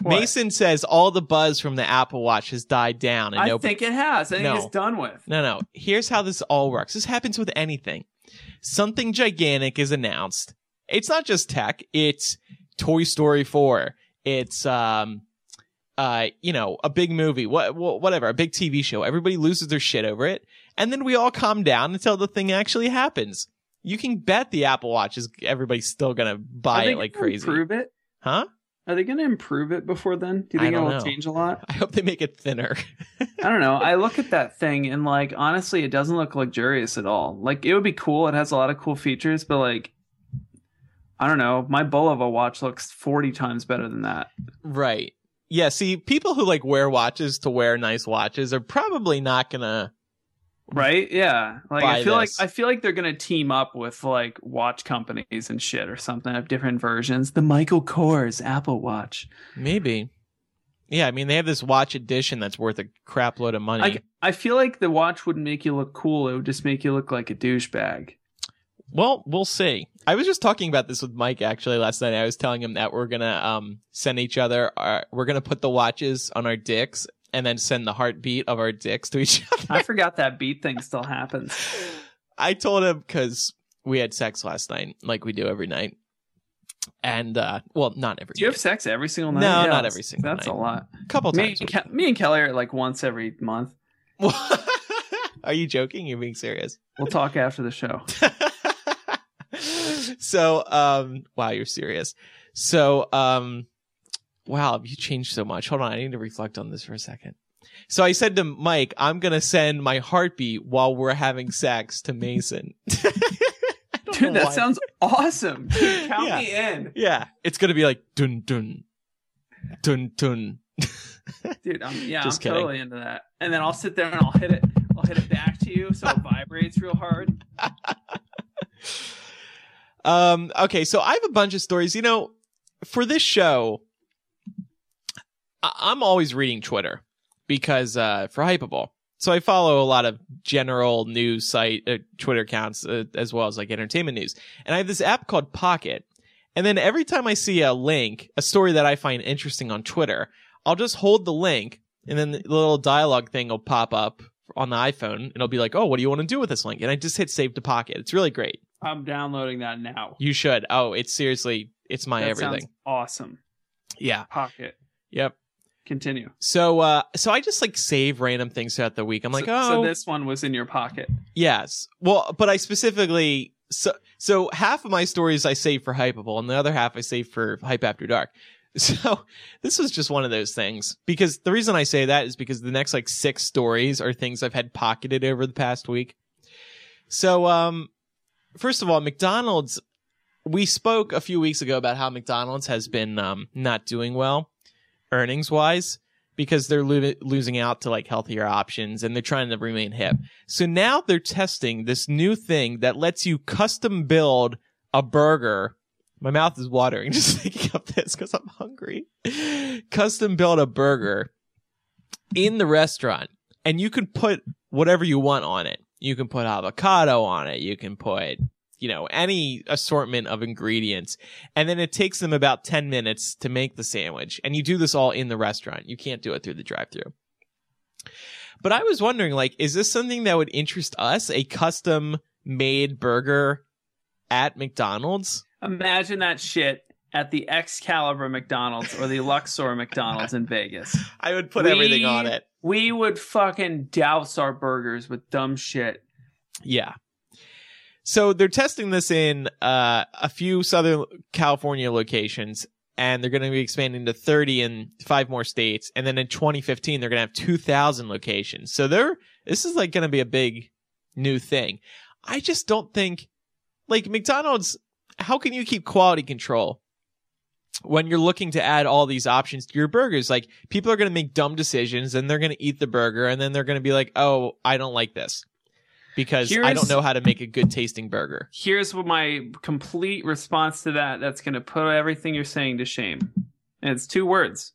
What? Mason says all the buzz from the Apple Watch has died down. And I no- think it has. I think No. it's done with. No, no. Here's how this all works. This happens with anything. Something gigantic is announced. It's not just tech. It's Toy Story four. It's, um, uh, you know, a big movie, what, whatever, a big T V show. Everybody loses their shit over it. And then we all calm down until the thing actually happens. You can bet the Apple Watch is everybody's still going to buy Are they it like gonna crazy. Improve it? Huh? Are they going to improve it before then? Do you I think it don't will know. change a lot? I hope they make it thinner. I don't know. I look at that thing and like honestly, it doesn't look luxurious at all. Like it would be cool. It has a lot of cool features, but like I don't know. My Bulova watch looks forty times better than that. Right. Yeah, see, people who like wear watches to wear nice watches are probably not gonna Right? Yeah. Like Buy I feel this. like I feel like they're gonna team up with like watch companies and shit or something. Have different versions. The Michael Kors Apple Watch. maybe. Yeah, I mean they have this watch edition that's worth a crap load of money. I I feel like the watch wouldn't make you look cool. It would just make you look like a douchebag. Well, we'll see. I was just talking about this with Mike actually last night. I was telling him that we're gonna um send each other our, we're gonna put the watches on our dicks and then send the heartbeat of our dicks to each other. I forgot that beat thing still happens. I told him because we had sex last night, like we do every night. And uh well, not every Do you night. have sex every single night? No, Yeah, not that's- every single That's night. a lot. A couple Me times. and, Ke- me and Kelly are like once every month. Are you joking? You're being serious. We'll talk after the show. So, um, wow, you're serious. So, um, wow, you changed so much. Hold on, I need to reflect on this for a second. So I said to Mike, I'm gonna send my heartbeat while we're having sex to Mason. I don't Dude, know that why. sounds awesome. Dude, count Yeah. me in. Yeah, it's gonna be like dun dun dun dun. Dude, I'm, yeah, Just I'm kidding. totally into that. And then I'll sit there and I'll hit it. I'll hit it back to you so it vibrates real hard. Um, okay, so I have a bunch of stories. You know, for this show, I- I'm always reading Twitter because uh, for Hypable. So I follow a lot of general news site uh, Twitter accounts uh, as well as like entertainment news. And I have this app called Pocket. And then every time I see a link, a story that I find interesting on Twitter, I'll just hold the link and then the little dialogue thing will pop up on the iPhone and it'll be like, oh, what do you want to do with this link? And I just hit save to Pocket. It's really great. I'm downloading that now. You should. Oh, it's seriously, it's my that everything. sounds awesome. Yeah. Pocket. Yep. Continue. So, uh, so I just like save random things throughout the week. I'm like, so, oh, so this one was in your pocket. yes. Well, but I specifically, so, so half of my stories I save for Hypable and the other half I save for Hype After Dark. So this was just one of those things because the reason I say that is because the next like six stories are things I've had pocketed over the past week. So, um, first of all, McDonald's, we spoke a few weeks ago about how McDonald's has been, um, not doing well earnings wise because they're lo- losing out to like healthier options and they're trying to remain hip. So now they're testing this new thing that lets you custom build a burger. My mouth is watering just thinking of this because I'm hungry. Custom build a burger in the restaurant and you can put whatever you want on it. You can put avocado on it. You can put, you know, any assortment of ingredients. And then it takes them about ten minutes to make the sandwich. And you do this all in the restaurant. You can't do it through the drive-thru. But I was wondering, like, is this something that would interest us? A custom made burger at McDonald's? Imagine that shit at the Excalibur McDonald's or the Luxor McDonald's in Vegas. I would put We- everything on it. We would fucking douse our burgers with dumb shit. Yeah. So they're testing this in uh, a few Southern California locations, and they're going to be expanding to thirty in five more states. And then in twenty fifteen, they're going to have two thousand locations. So they're this is like going to be a big new thing. I just don't think, like McDonald's, how can you keep quality control when you're looking to add all these options to your burgers? Like, people are going to make dumb decisions, and they're going to eat the burger, and then they're going to be like, oh, I don't like this. Because I Here's- don't know how to make a good tasting burger. Here's what my complete response to that that's going to put everything you're saying to shame. And it's two words.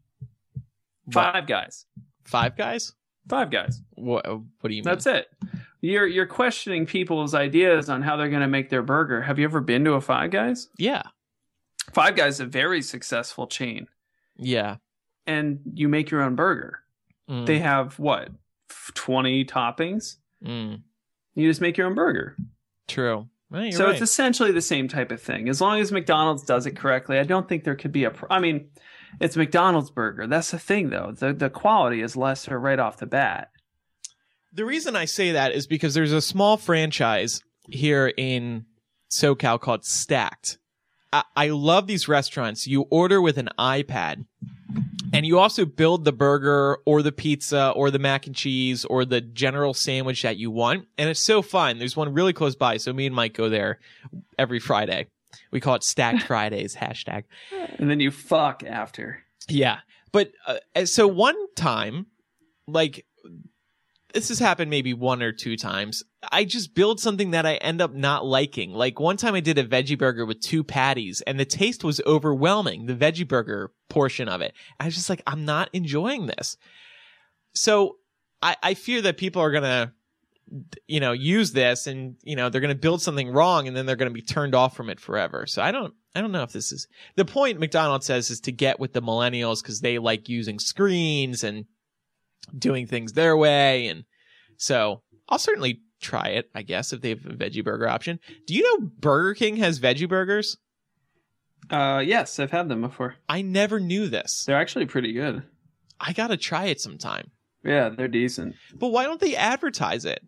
Five Guys. Five Guys? Five Guys. What, what do you mean? That's it. You're you're questioning people's ideas on how they're going to make their burger. Have you ever been to a Five Guys? Yeah. Five Guys is a very successful chain. Yeah. and you make your own burger. Mm. They have what, twenty toppings? Mm. You just make your own burger. True. Well, you're So right. it's essentially the same type of thing. As long as McDonald's does it correctly, I don't think there could be a. Pro- I mean, it's McDonald's burger. That's the thing, though. The the quality is lesser right off the bat. The reason I say that is because there's a small franchise here in SoCal called Stacked. I, I love these restaurants. You order with an iPad, and you also build the burger or the pizza or the mac and cheese or the general sandwich that you want. And it's so fun. There's one really close by, so me and Mike go there every Friday. We call it Stacked Fridays, hashtag. And then you fuck after. Yeah. But uh, so one time, like, this has happened maybe one or two times. I just build something that I end up not liking. Like one time I did a veggie burger with two patties and the taste was overwhelming, the veggie burger portion of it. I was just like, I'm not enjoying this. So I, I fear that people are going to, you know, use this and, you know, they're going to build something wrong and then they're going to be turned off from it forever. So I don't, I don't know if this is the point McDonald's says is to get with the millennials because they like using screens and doing things their way. And so I'll certainly try it, I guess, if they have a veggie burger option. Do you know Burger King has veggie burgers? Uh, yes, I've had them before. I never knew this. They're actually pretty good. I got to try it sometime. Yeah, they're decent. But why don't they advertise it?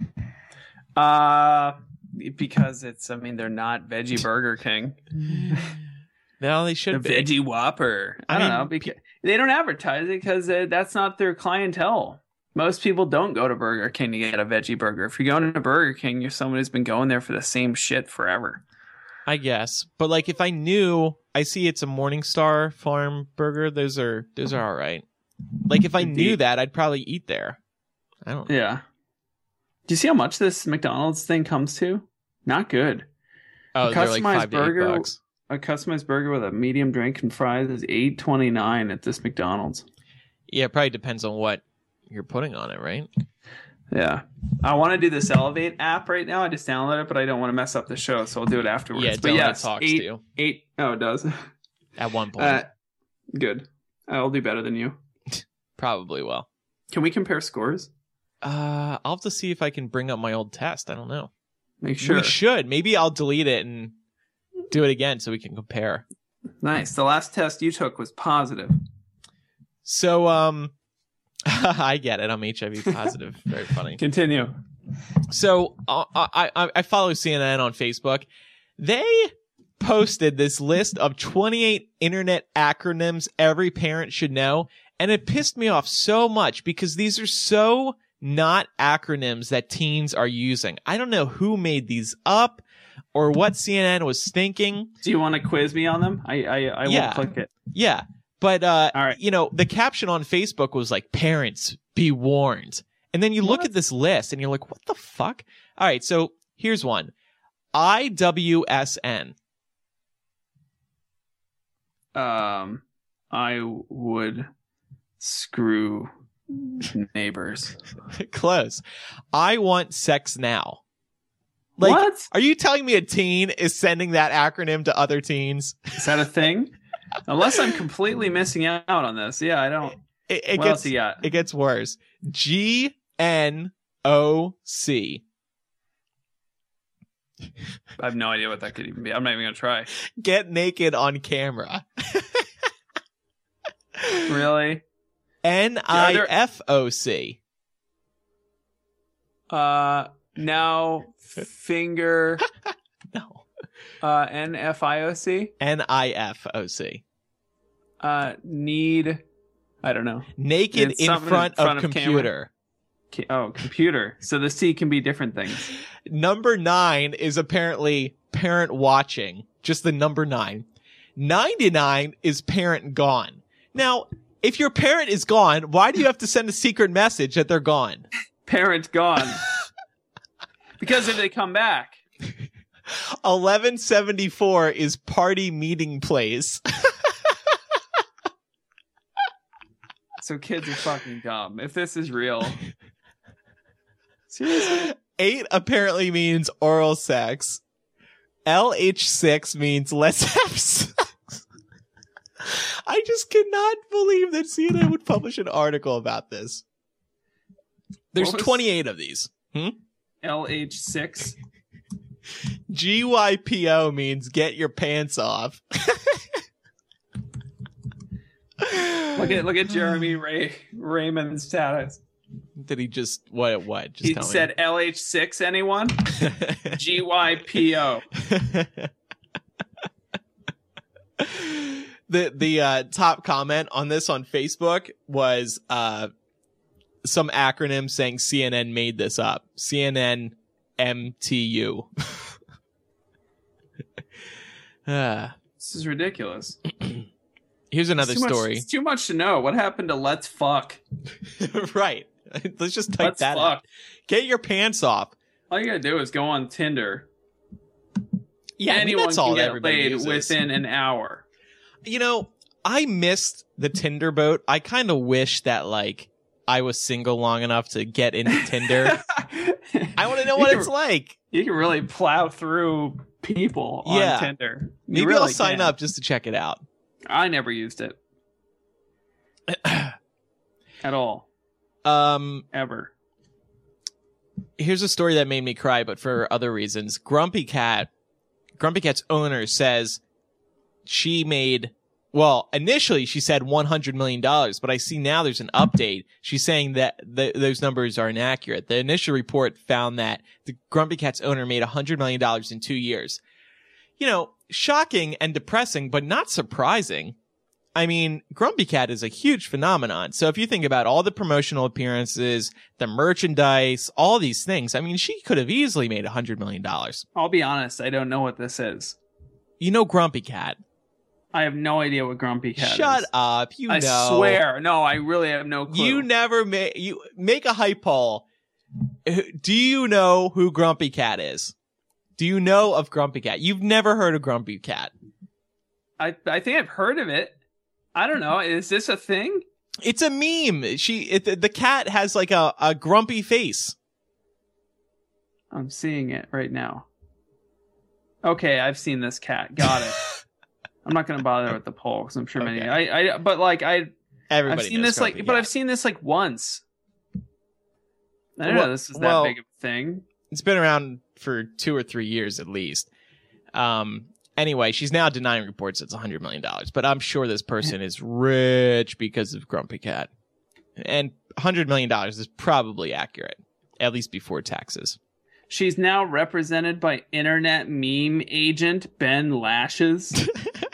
Uh, because it's, I mean, they're not veggie Burger King. No, they The should be. veggie Whopper. I, I don't mean, know. Because they don't advertise it because uh, that's not their clientele. Most people don't go to Burger King to get a veggie burger. If you're going to Burger King, you're someone who's been going there for the same shit forever. I guess. But like if I knew, I see it's a Morningstar Farm burger, those are those are all right. Like if I knew that, I'd probably eat there. I don't know. Yeah. Do you see how much this McDonald's thing comes to? Not good. Oh, A they're like customized five to burger- eight bucks. A customized burger with a medium drink and fries is eight twenty nine at this McDonald's. Yeah, it probably depends on what you're putting on it, right? Yeah. I want to do this Elevate app right now. I just downloaded it, but I don't want to mess up the show, so I'll do it afterwards. Yeah, but Dylan yes, talks eight, to you eight oh it does. at one point. Uh, good. I'll do better than you. Probably will. Can we compare scores? Uh, I'll have to see if I can bring up my old test. I don't know. Make sure. We should. Maybe I'll delete it and do it again so we can compare. Nice. The last test you took was positive. So, um, I get it. I'm H I V positive. Very funny. Continue. So, uh, I, I I follow C N N on Facebook. They posted this list of twenty-eight internet acronyms every parent should know, and it pissed me off so much because these are so not acronyms that teens are using. I don't know who made these up or what C N N was thinking. Do you want to quiz me on them? I I, I Yeah. will click it. Yeah. But, uh, All right. you know, the caption on Facebook was like, parents, be warned. And then you look What? at this list and you're like, what the fuck? All right. So here's one. I W S N. Um, I would screw neighbors. Close. I want sex now. Like, What? are you telling me a teen is sending that acronym to other teens? Is that a thing? Unless I'm completely missing out on this. Yeah, I don't. It, it What gets else you got? it gets worse. G N O C. I have no idea what that could even be. I'm not even gonna try. Get naked on camera. Really? N I F O C. Uh, now finger. No. Uh, N F I O C. N I F O C. Uh, need. I don't know. Naked It's in something in front, front of of computer. Ca- Oh, computer. So the C can be different things. Number nine is apparently parent watching. Just the number nine. ninety-nine is parent gone. Now, if your parent is gone, why do you have to send a secret message that they're gone? Parent gone. Because if they come back. eleven seventy-four is party meeting place. So kids are fucking dumb. If this is real. Seriously? Eight apparently means oral sex. L H six means let's have sex. I just cannot believe that C N N would publish an article about this. There's What was- twenty-eight of these. Hmm? L H six. G Y P O means get your pants off. Look at look at Jeremy Ray Raymond's status. Did he just what? What? Just He tell said L H six. Anyone? me. G Y P O. the the uh, top comment on this on Facebook was uh, some acronym saying C N N made this up. C N N M T U. Ah. This is ridiculous. Here's another It's too much- story. it's too much to know. What happened to Let's Fuck? Right. Let's just type Let's that fuck. out. Get your pants off. All you gotta do is go on Tinder. Yeah, I mean, Anyone that's all can get everybody laid uses. within an hour. You know, I missed the Tinder boat. I kind of wish that, like, I was single long enough to get into Tinder. I want to know You what can- it's like. You can really plow through people on Yeah. Tinder. You Maybe really I'll sign can. up just to check it out. I never used it at all, Um, ever. here's a story that made me cry, but for other reasons. Grumpy Cat, Grumpy Cat's owner says she made, well, initially she said one hundred million dollars, but I see now there's an update. She's saying that th- those numbers are inaccurate. The initial report found that the Grumpy Cat's owner made one hundred million dollars in two years. You know, shocking and depressing, but not surprising. I mean, Grumpy Cat is a huge phenomenon. So if you think about all the promotional appearances, the merchandise, all these things, I mean, she could have easily made one hundred million dollars. I'll be honest. I don't know what this is. You know Grumpy Cat. I have no idea what Grumpy Cat Shut is. up. You I know. swear. No, I really have no clue. You never make, you make a hype poll. Do you know who Grumpy Cat is? Do you know of Grumpy Cat? You've never heard of Grumpy Cat. I, I think I've heard of it. I don't know. Is this a thing? It's a meme. She, it, the, the cat has like a, a grumpy face. I'm seeing it right now. Okay, I've seen this cat. Got it. I'm not going to bother with the poll because I'm sure many. Okay. I, I, but like I, Everybody I've seen knows this like, Grumpy but Cat. I've seen this like once. I don't Well- know. This is that well- big of a thing. It's been around for two or three years at least. Um, anyway, she's now denying reports it's one hundred million dollars, but I'm sure this person is rich because of Grumpy Cat. And one hundred million dollars is probably accurate, at least before taxes. She's now represented by internet meme agent Ben Lashes.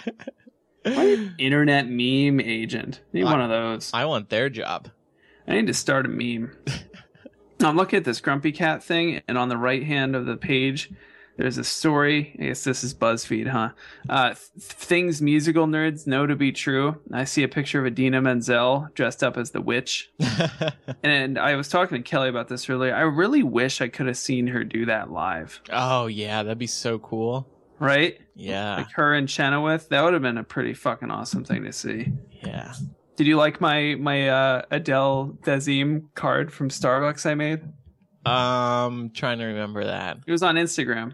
What? Internet meme agent. Need I- one of those. I want their job. I need to start a meme. I'm looking at this Grumpy Cat thing, and on the right hand of the page, there's a story. I guess this is BuzzFeed, huh? Uh, th- things musical nerds know to be true. I see a picture of Idina Menzel dressed up as the witch. And I was talking to Kelly about this earlier. I really wish I could have seen her do that live. Oh, yeah, that'd be so cool. Right? Yeah, Like her and Chenoweth. That would have been a pretty fucking awesome thing to see. yeah. Did you like my my uh, Adele Dazeem card from Starbucks I made? Um, trying to remember that. It was on Instagram.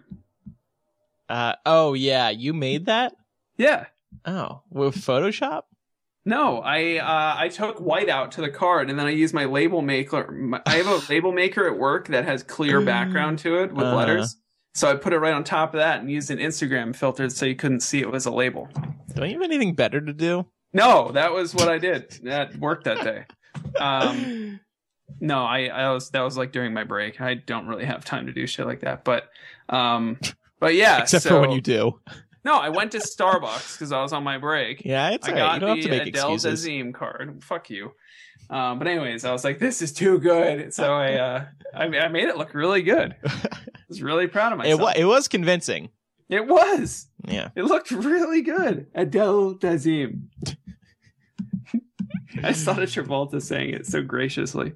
Uh, oh, yeah, you made that? Yeah. Oh, with Photoshop? No, I uh, I took white out to the card, and then I used my label maker. My, I have a label maker at work that has clear background to it with Uh-huh. letters. So I put it right on top of that and used an Instagram filter so you couldn't see it was a label. Don't you have anything better to do? No, that was what I did. That worked that day. Um, no, I, I was that was like during my break. I don't really have time to do shit like that. But um, but yeah, Except so, for when you do. No, I went to Starbucks because I was on my break. Yeah, it's I all right. got You don't have to the make Adele excuses. Dazeem card. Fuck you. Um, but anyways, I was like, this is too good. So I, uh, I, I made it look really good. I was really proud of It, myself. wa- it was convincing. It was. Yeah. It looked really good. Adele Dazeem. I saw that Travolta saying it so graciously.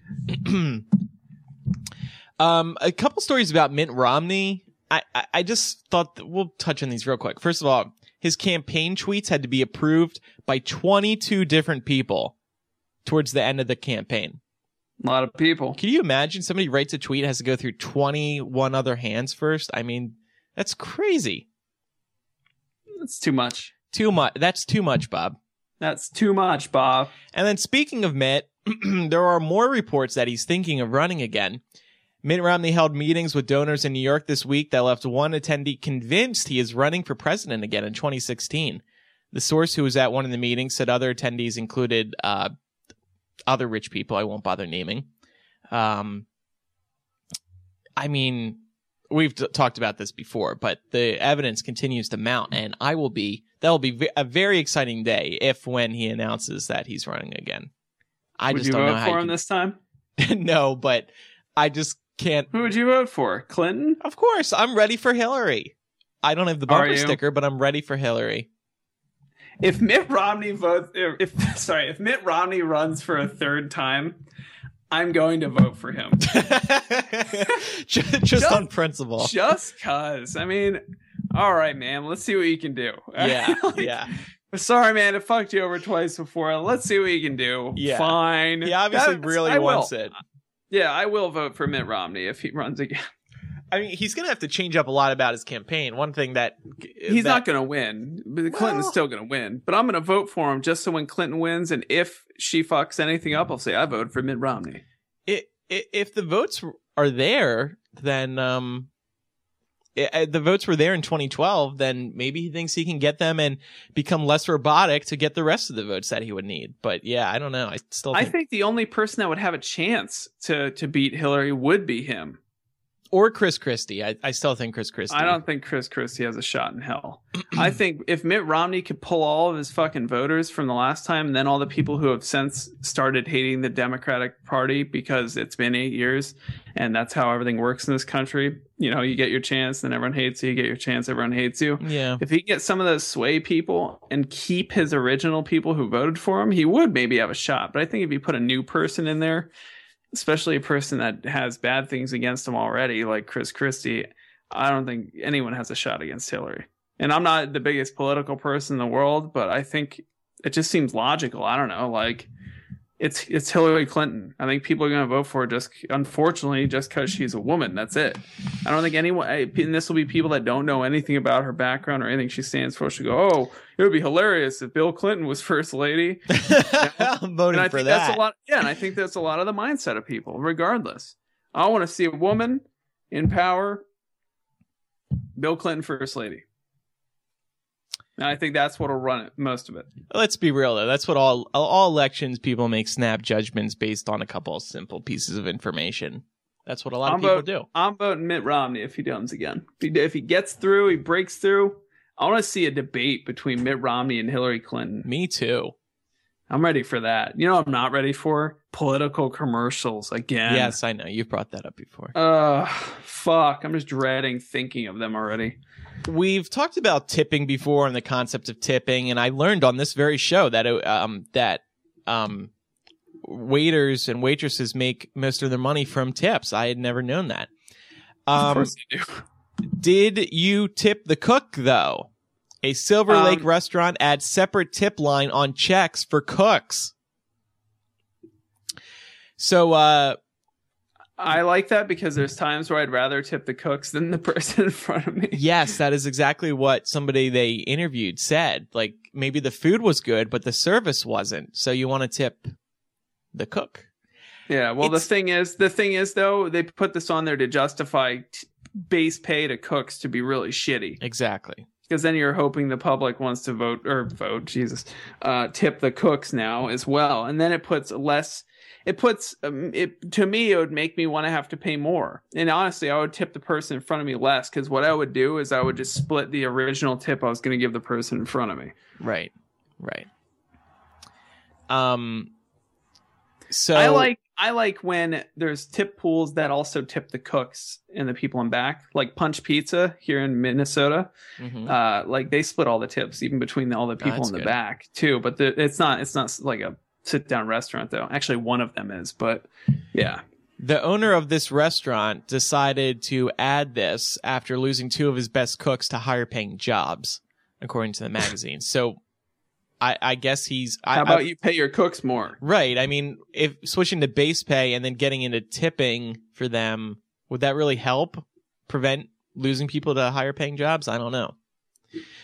um, a couple stories about Mitt Romney. I, I, I just thought that we'll touch on these real quick. First of all, his campaign tweets had to be approved by twenty-two different people towards the end of the campaign. A lot of people. Can you imagine somebody writes a tweet, has to go through twenty-one other hands first? I mean, that's crazy. That's too much. Too much. That's too much, Bob. That's too much, Bob. And then speaking of Mitt, there are more reports that he's thinking of running again. Mitt Romney held meetings with donors in New York this week that left one attendee convinced he is running for president again in twenty sixteen. The source who was at one of the meetings said other attendees included uh, other rich people I won't bother naming. Um, I mean, we've t- talked about this before, but the evidence continues to mount, and I will be that'll be v- a very exciting day if when he announces that he's running again. I Would just you don't vote know how for you him can- this time? No, but I just can't. Who would you vote for? Clinton? Of course, I'm ready for Hillary. I don't have the Are bumper you? sticker, but I'm ready for Hillary. If Mitt Romney votes, if sorry, if Mitt Romney runs for a third time, I'm going to vote for him. just, just, Just- on principle. Just cause. I mean, all right, man. Let's see what you can do. Yeah, Like, yeah. Sorry, man. It fucked you over twice before. Let's see what you can do. Yeah. Fine. He obviously That's- really I will. wants it. Yeah, I will vote for Mitt Romney if he runs again. I mean, he's going to have to change up a lot about his campaign. One thing that He's that, not going to win. But Clinton's Well- still going to win. But I'm going to vote for him just so when Clinton wins, and if she fucks anything up, I'll say I voted for Mitt Romney. i- i- if the votes are there, then um, i- the votes were there in twenty twelve. Then maybe he thinks he can get them and become less robotic to get the rest of the votes that he would need. But yeah, I don't know. I still I think, think the only person that would have a chance to to beat Hillary would be him. or Chris Christie. I, I still think Chris Christie. I don't think Chris Christie has a shot in hell. I think if Mitt Romney could pull all of his fucking voters from the last time, and then all the people who have since started hating the Democratic Party because it's been eight years and that's how everything works in this country. You know, you get your chance, then everyone hates you. You get your chance, everyone hates you. Yeah. If he can get some of those sway people and keep his original people who voted for him, he would maybe have a shot. But I think if you put a new person in there, especially a person that has bad things against him already, like Chris Christie, I don't think anyone has a shot against Hillary. And I'm not the biggest political person in the world, but I think it just seems logical. I don't know, like it's it's Hillary Clinton. I think people are going to vote for her just, unfortunately, just because she's a woman. That's it. I don't think anyone, and this will be people that don't know anything about her background or anything she stands for, should go, oh, it would be hilarious if Bill Clinton was first lady. I'm voting And I for think that. that's a lot. Yeah, and I think that's a lot of the mindset of people, regardless. I want to see a woman in power, Bill Clinton first lady. And I think that's what'll run it, most of it. Let's be real though. That's what all all elections people make snap judgments based on a couple of simple pieces of information. That's what a lot of I'm people vote- do. I'm voting Mitt Romney if he runs again. If he, if he gets through, he breaks through. I want to see a debate between Mitt Romney and Hillary Clinton. Me too. I'm ready for that. You know what I'm not ready for? Political commercials again. Yes, I know. You've brought that up before. Uh, fuck. I'm just dreading thinking of them already. We've talked about tipping before and the concept of tipping, and I learned on this very show that it, um that um waiters and waitresses make most of their money from tips. I had never known that. Of Um, course they do. did you tip the cook though? A Silver Um, Lake restaurant adds separate tip line on checks for cooks. So, uh, I like that because there's times where I'd rather tip the cooks than the person in front of me. yes, that is exactly what somebody they interviewed said. Like maybe the food was good, but the service wasn't. So you want to tip the cook. Yeah, well, It's- the thing is, the thing is, though, they put this on there to justify t- base pay to cooks to be really shitty. Exactly. Because then you're hoping the public wants to vote or vote, Jesus, uh, tip the cooks now as well, and then it puts less. It puts um, it to me. It would make me want to have to pay more. And honestly, I would tip the person in front of me less because what I would do is I would just split the original tip I was going to give the person in front of me. Right. Right. Um. So I like I like when there's tip pools that also tip the cooks and the people in back, like Punch Pizza here in Minnesota. Mhm. Uh, like they split all the tips, even between the, all the people that's in the good. back too. But the, it's not it's not like a sit down restaurant though. Actually, one of them is, but yeah. The owner of this restaurant decided to add this after losing two of his best cooks to higher paying jobs, according to the magazine. So I, I guess he's. I, How about I, you pay your cooks more? Right. I mean, if switching to base pay and then getting into tipping for them, would that really help prevent losing people to higher paying jobs? I don't know.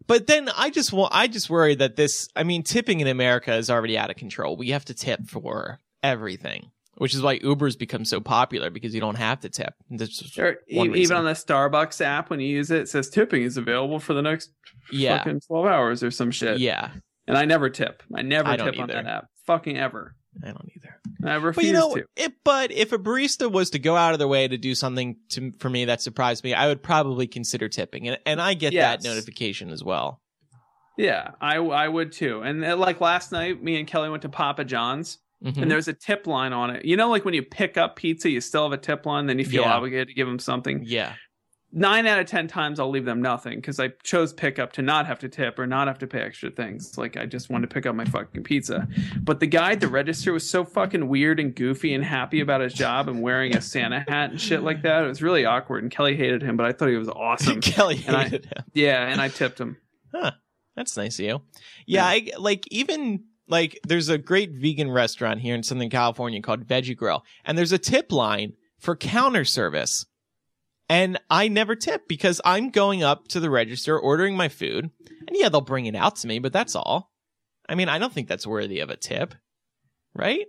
But then I just want, I just worry that this, I mean, tipping in America is already out of control. We have to tip for everything, which is why Uber's become so popular, because you don't have to tip. That's just Or one e- reason. even on the Starbucks app, when you use it, it says tipping is available for the next Yeah. fucking twelve hours or some shit. Yeah, And I never tip. I never I don't tip on either. that app. Fucking ever. I don't either. I refuse But you know, to. it, but if a barista was to go out of their way to do something to, for me that surprised me, I would probably consider tipping, and and I get Yes. that notification as well. Yeah, I, I would too. And uh, like last night, me and Kelly went to Papa John's, Mhm. and there's a tip line on it. You know, like when you pick up pizza, you still have a tip line, then you feel Yeah. obligated to give them something. Yeah, Nine out of ten times, I'll leave them nothing because I chose pickup to not have to tip or not have to pay extra things. Like I just wanted to pick up my fucking pizza. But the guy at the register was so fucking weird and goofy and happy about his job and wearing a Santa hat and shit like that. It was really awkward. And Kelly hated him, but I thought he was awesome. Kelly And I- hated him. Yeah, and I tipped him. Huh. That's nice of you. Yeah, I like even like there's a great vegan restaurant here in Southern California called Veggie Grill, and there's a tip line for counter service. And I never tip because I'm going up to the register, ordering my food, and yeah, they'll bring it out to me, but that's all. I mean, I don't think that's worthy of a tip, right?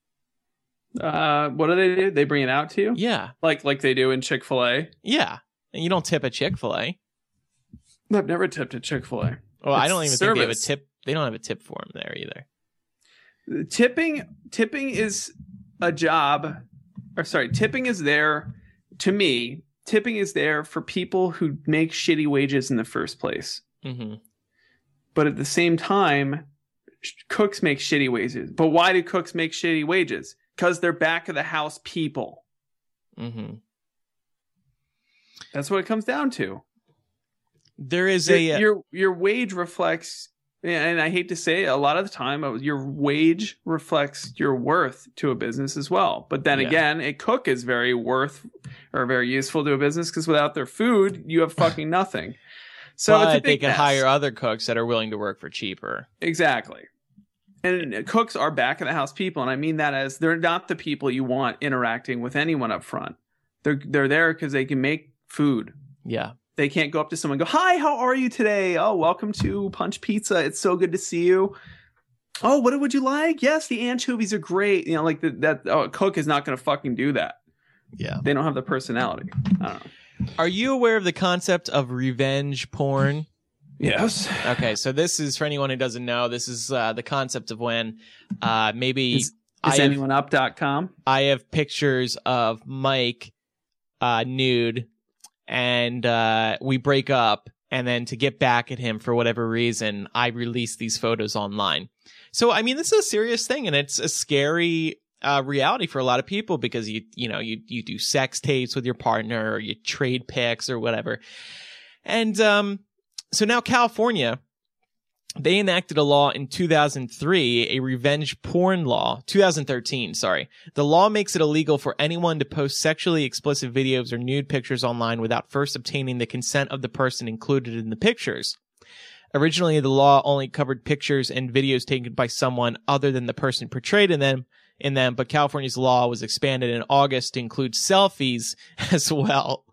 Uh, what do they do? They bring it out to you? Yeah. Like like they do in Chick-fil-A? Yeah. And you don't tip at Chick-fil-A. I've never tipped at Chick-fil-A. Well, I It's don't even think they have a service. tip. They don't have a tip for them there either. Tipping tipping is a job, or sorry, tipping is there, to me, tipping is there for people who make shitty wages in the first place. Mm-hmm. But at the same time, sh- cooks make shitty wages. But why do cooks make shitty wages? Because they're back of the house people. Mm-hmm. That's what it comes down to. There is Your a... uh, your, your wage reflects, and I hate to say it, a lot of the time, uh, your wage reflects your worth to a business as well. But then Yeah. again, a cook is very worth or very useful to a business because without their food, you have fucking nothing. So but it's a they big can mess. hire other cooks that are willing to work for cheaper. Exactly. And cooks are back of the house people, and I mean that as they're not the people you want interacting with anyone up front. They're they're there because they can make food. Yeah. They can't go up to someone and go, "Hi, how are you today? Oh, welcome to Punch Pizza. It's so good to see you. Oh, what would you like? Yes, the anchovies are great." You know, like the, that. Oh, a cook is not going to fucking do that. Yeah. They don't have the personality. I don't know. Are you aware of the concept of revenge porn? Yes. Okay, so this is, for anyone who doesn't know, this is uh, the concept of when uh, maybe Is, I is have, anyone up dot com? I have pictures of Mike uh, nude, and uh, we break up, and then to get back at him for whatever reason, I release these photos online. So, I mean, this is a serious thing, and it's a scary uh, reality for a lot of people because you, you know, you you do sex tapes with your partner, or you trade pics or whatever, and um. So now California, they enacted a law in two thousand three, a revenge porn law, two thousand thirteen, sorry. The law makes it illegal for anyone to post sexually explicit videos or nude pictures online without first obtaining the consent of the person included in the pictures. Originally, the law only covered pictures and videos taken by someone other than the person portrayed in them, in them, but California's law was expanded in August to include selfies as well.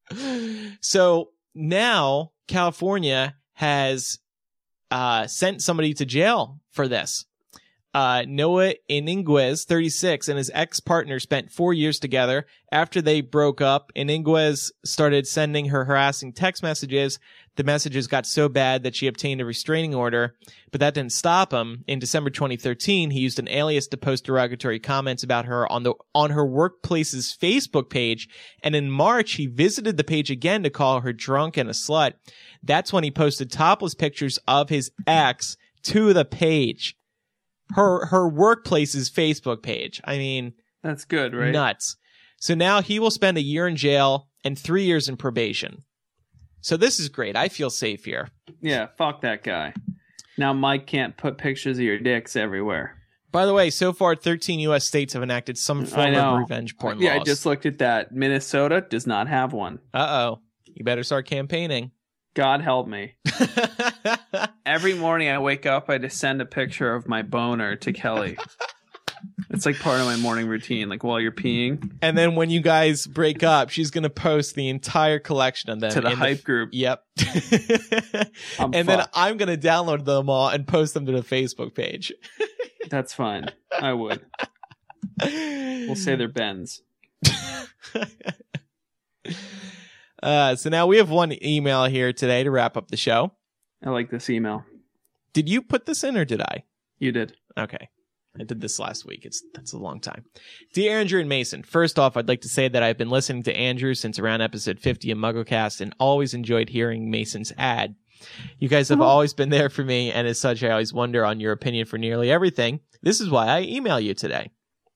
So now California has uh, sent somebody to jail for this. Uh, Noah Iniguez, thirty-six, and his ex-partner spent four years together. After they broke up, Iniguez started sending her harassing text messages. The messages got so bad that she obtained a restraining order, but that didn't stop him. In December twenty thirteen, he used an alias to post derogatory comments about her on the on her workplace's Facebook page, and in March, he visited the page again to call her drunk and a slut. That's when he posted topless pictures of his ex to the page. Her her workplace's Facebook page. I mean, That's good, right? nuts. So now he will spend a year in jail and three years in probation. So this is great. I feel safe here. Yeah, fuck that guy. Now Mike can't put pictures of your dicks everywhere. By the way, so far, thirteen U S states have enacted some I form know. of revenge porn Yeah, I laws. just looked at that. Minnesota does not have one. Uh-oh. You better start campaigning. God help me. Every morning I wake up, I just send a picture of my boner to Kelly. It's like part of my morning routine, like while you're peeing. And then when you guys break up, she's going to post the entire collection of them To the in hype group. Yep. I'm and then fucked. I'm going to download them all and post them to the Facebook page. That's fine. I would. We'll say they're Ben's. uh, so now we have one email here today to wrap up the show. I like this email. Did you put this in or did I? You did. Okay. I did this last week. It's that's a long time. Dear Andrew and Mason, first off, I'd like to say that I've been listening to Andrew since around episode fifty of MuggleCast and always enjoyed hearing Mason's ad. You guys have always been there for me, and as such, I always wonder on your opinion for nearly everything. This is why I email you today.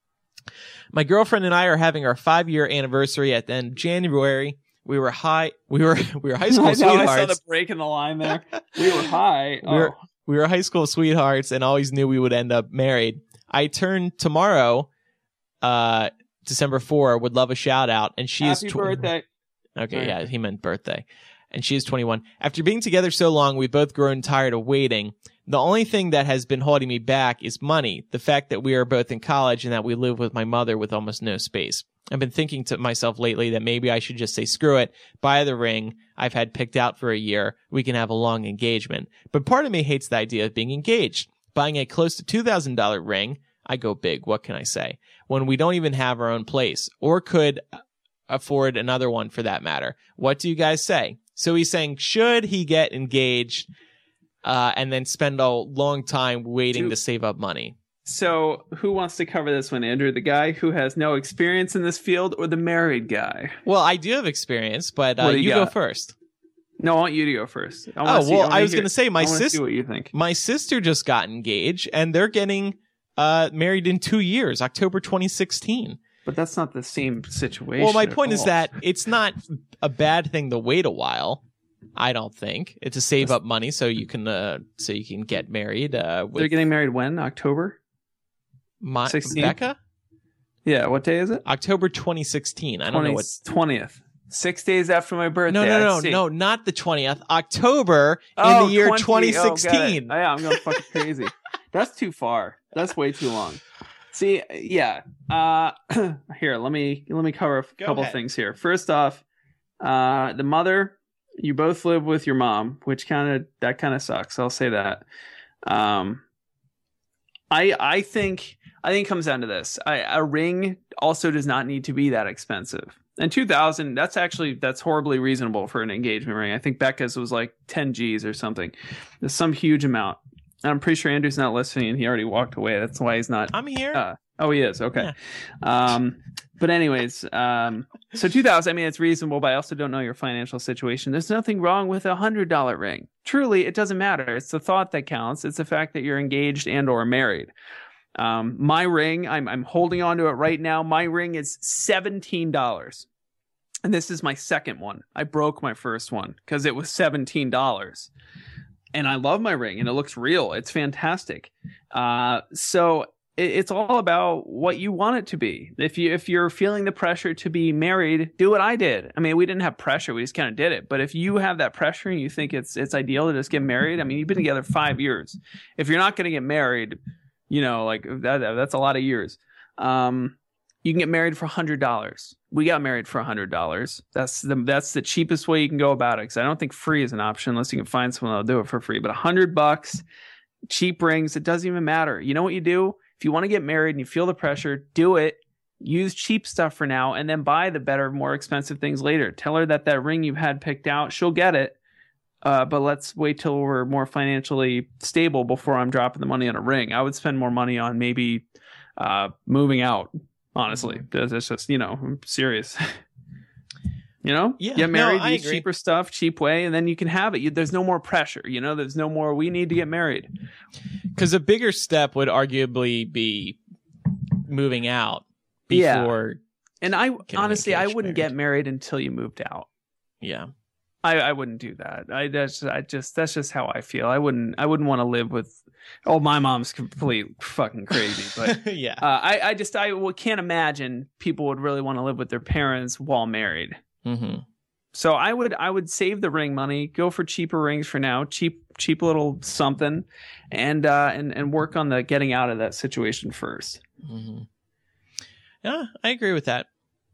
My girlfriend and I are having our five-year anniversary at the end of January. We were high. We were we were high school I know, sweethearts. I saw the break in the line there. We were high. We were, Oh. we were high school sweethearts and always knew we would end up married. I turn tomorrow, uh, December fourth, would love a shout out. And she Happy is tw- birthday. Okay, Sorry. yeah, he meant birthday. And she is twenty-one. After being together so long, we've both grown tired of waiting. The only thing that has been holding me back is money. The fact that we are both in college and that we live with my mother with almost no space. I've been thinking to myself lately that maybe I should just say, screw it, buy the ring I've had picked out for a year. We can have a long engagement. But part of me hates the idea of being engaged. Buying a close to two thousand dollars ring, I go big, what can I say, when we don't even have our own place, or could afford another one for that matter. What do you guys say? So he's saying, should he get engaged uh, and then spend a long time waiting Do- to save up money? So, who wants to cover this one, Andrew? The guy who has no experience in this field, or the married guy? Well, I do have experience, but uh, What do you you go got? first. No, I want you to go first. I Oh, wanna see- well, wanna I was hear- going to say my I wanna see sister. what you think. My sister just got engaged, and they're getting uh, married in two years, October twenty sixteen. But that's not the same situation. Well, my at point is all. that it's not a bad thing to wait a while. I don't think it's to save up money so you can uh, so you can get married. Uh, with they're getting married when? October? my, sixteen? Becca, Yeah. What day is it? October twenty sixteen. I don't know what. twentieth. Six days after my birthday. No, no, I no, see. no, not the twentieth. October Oh, in the year twenty twenty Oh, got it. sixteen. Yeah, I'm going fucking crazy. That's too far. That's way too long. See, yeah. Uh, here, let me let me cover a Go couple ahead. things here. First off, uh, the mother. You both live with your mom, which kind of that kind of sucks. I'll say that. Um, I I think I think it comes down to this. I, a ring also does not need to be that expensive. And two thousand, that's actually that's horribly reasonable for an engagement ring. I think Becca's was like ten G's or something. There's some huge amount. And I'm pretty sure Andrew's not listening, and he already walked away. That's why he's not. I'm here. Uh, oh, he is. Okay. Um, but anyways, um, so two thousand. I mean, it's reasonable, but I also don't know your financial situation. There's nothing wrong with a hundred dollar ring. Truly, it doesn't matter. It's the thought that counts. It's the fact that you're engaged and or married. Um, my ring, I'm I'm holding on to it right now. My ring is seventeen dollars, and this is my second one. I broke my first one because it was seventeen dollars. And I love my ring, and it looks real. It's fantastic. Uh, so it, it's all about what you want it to be. If you if you're feeling the pressure to be married, do what I did. I mean, we didn't have pressure; we just kind of did it. But if you have that pressure and you think it's it's ideal to just get married, I mean, you've been together five years. If you're not going to get married, you know, like that, that's a lot of years. Um, you can get married for a hundred dollars. We got married for a hundred dollars. That's the that's the cheapest way you can go about it. Because I don't think free is an option unless you can find someone that'll do it for free. But a hundred bucks, cheap rings, it doesn't even matter. You know what you do? If you want to get married and you feel the pressure, do it. Use cheap stuff for now, and then buy the better, more expensive things later. Tell her that that ring you've had picked out, she'll get it. Uh, but let's wait till we're more financially stable before I'm dropping the money on a ring. I would spend more money on maybe uh, moving out. Honestly, because it's just, you know, I'm serious. You know, Yeah, get married, no, I use agree. cheaper stuff, cheap way, and then you can have it. You, there's no more pressure. You know, there's no more. We need to get married. Because a bigger step would arguably be moving out Yeah. before. And I Getting honestly, I engaged, wouldn't married. get married until you moved out. Yeah. I, I wouldn't do that. I that's I just that's just how I feel. I wouldn't I wouldn't want to live with. Oh, my mom's complete fucking crazy, but. yeah. Uh, I, I just I w- can't imagine people would really want to live with their parents while married. Mm-hmm. So I would I would save the ring money, go for cheaper rings for now, cheap cheap little something, and uh, and and work on the getting out of that situation first. Mm-hmm. Yeah, I agree with that.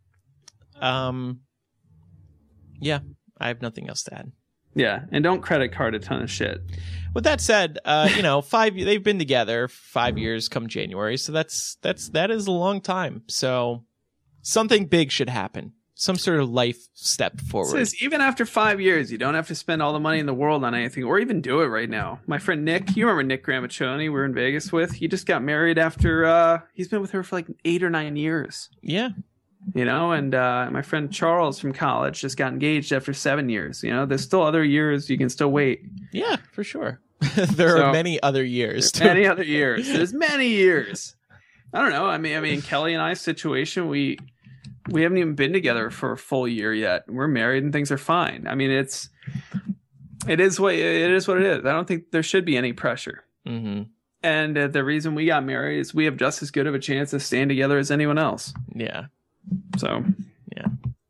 Um, yeah, I have nothing else to add. Yeah, and don't credit card a ton of shit. With that said, uh, you know, five they've been together five years come January, so that's that's that is a long time. So something big should happen. Some sort of life step forward. Says even after five years, you don't have to spend all the money in the world on anything, or even do it right now. My friend Nick, you remember Nick Gramaccioni we were in Vegas with? He just got married after uh, he's been with her for like eight or nine years. Yeah. You know, and uh, my friend Charles from college just got engaged after seven years. You know, there's still other years you can still wait. Yeah, for sure. there So, are many other years. To- many other years. There's many years. I don't know. I mean, I mean, Kelly and I's situation, we we haven't even been together for a full year yet. We're married and things are fine. I mean, it's it is what it is. What it is. I don't think there should be any pressure. Mm-hmm. And uh, the reason we got married is we have just as good of a chance of staying together as anyone else. Yeah. So, yeah.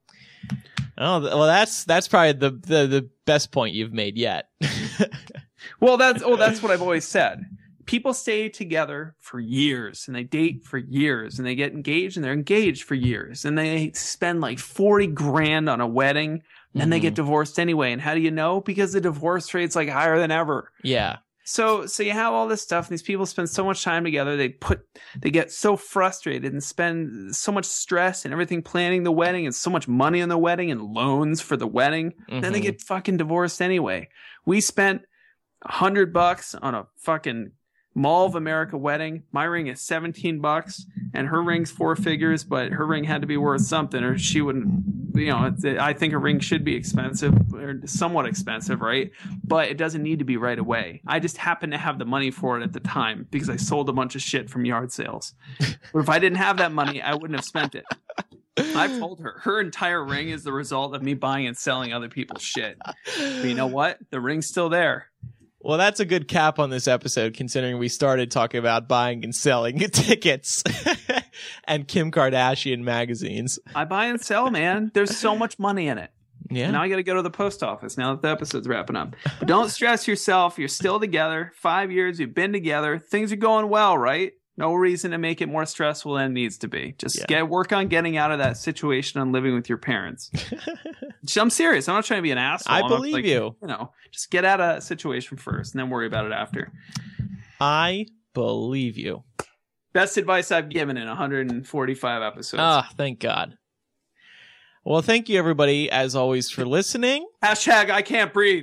Oh, th- well, that's that's probably the, the, the best point you've made yet. well, that's oh, that's what I've always said. People stay together for years and they date for years and they get engaged and they're engaged for years and they spend like forty grand on a wedding and Mm-hmm. they get divorced anyway. And how do you know? Because the divorce rate's like higher than ever. Yeah. So, so you have all this stuff and these people spend so much time together. They put, they get so frustrated and spend so much stress and everything planning the wedding and so much money on the wedding and loans for the wedding. Mm-hmm. Then they get fucking divorced anyway. We spent a hundred bucks on a fucking Mall of America wedding. My ring is seventeen bucks and her ring's four figures, but her ring had to be worth something or she wouldn't, you know, I think a ring should be expensive or somewhat expensive, right? But it doesn't need to be right away. I just happened to have the money for it at the time because I sold a bunch of shit from yard sales. But if I didn't have that money, I wouldn't have spent it. I've told her her entire ring is the result of me buying and selling other people's shit. But you know what? The ring's still there. Well, that's a good cap on this episode, considering we started talking about buying and selling tickets and Kim Kardashian magazines. I buy and sell, man. There's so much money in it. Yeah. Now I got to go to the post office now that the episode's wrapping up. But don't stress yourself. You're still together. Five years, you've been together. Things are going well, right? No reason to make it more stressful than it needs to be. Just Yeah. get work on getting out of that situation on living with your parents. I'm serious. I'm not trying to be an asshole. I I'm not, believe like, you. You know, just get out of a situation first and then worry about it after. I believe you. Best advice I've given in one hundred forty-five episodes. Ah, thank God. Well, thank you, everybody, as always, for listening. Hashtag I can't breathe.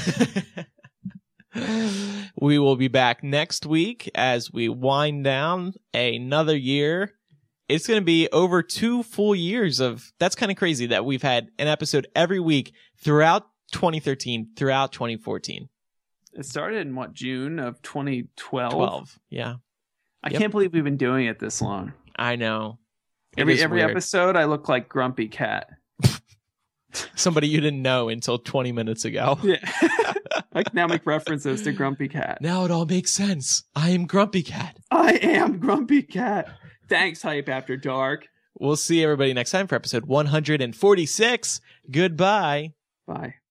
We will be back next week as we wind down another year. It's going to be over two full years of, that's kind of crazy that we've had an episode every week throughout twenty thirteen, throughout twenty fourteen. It started in what, June of twenty twelve? twelve, yeah. I Yep. can't believe we've been doing it this long. I know. It Every is every weird. episode, I look like Grumpy Cat. Somebody you didn't know until twenty minutes ago. Yeah, I can now make references to Grumpy Cat. Now it all makes sense. I am Grumpy Cat. I am Grumpy Cat. Thanks, Hype After Dark. We'll see everybody next time for episode one hundred forty-six. Goodbye. Bye.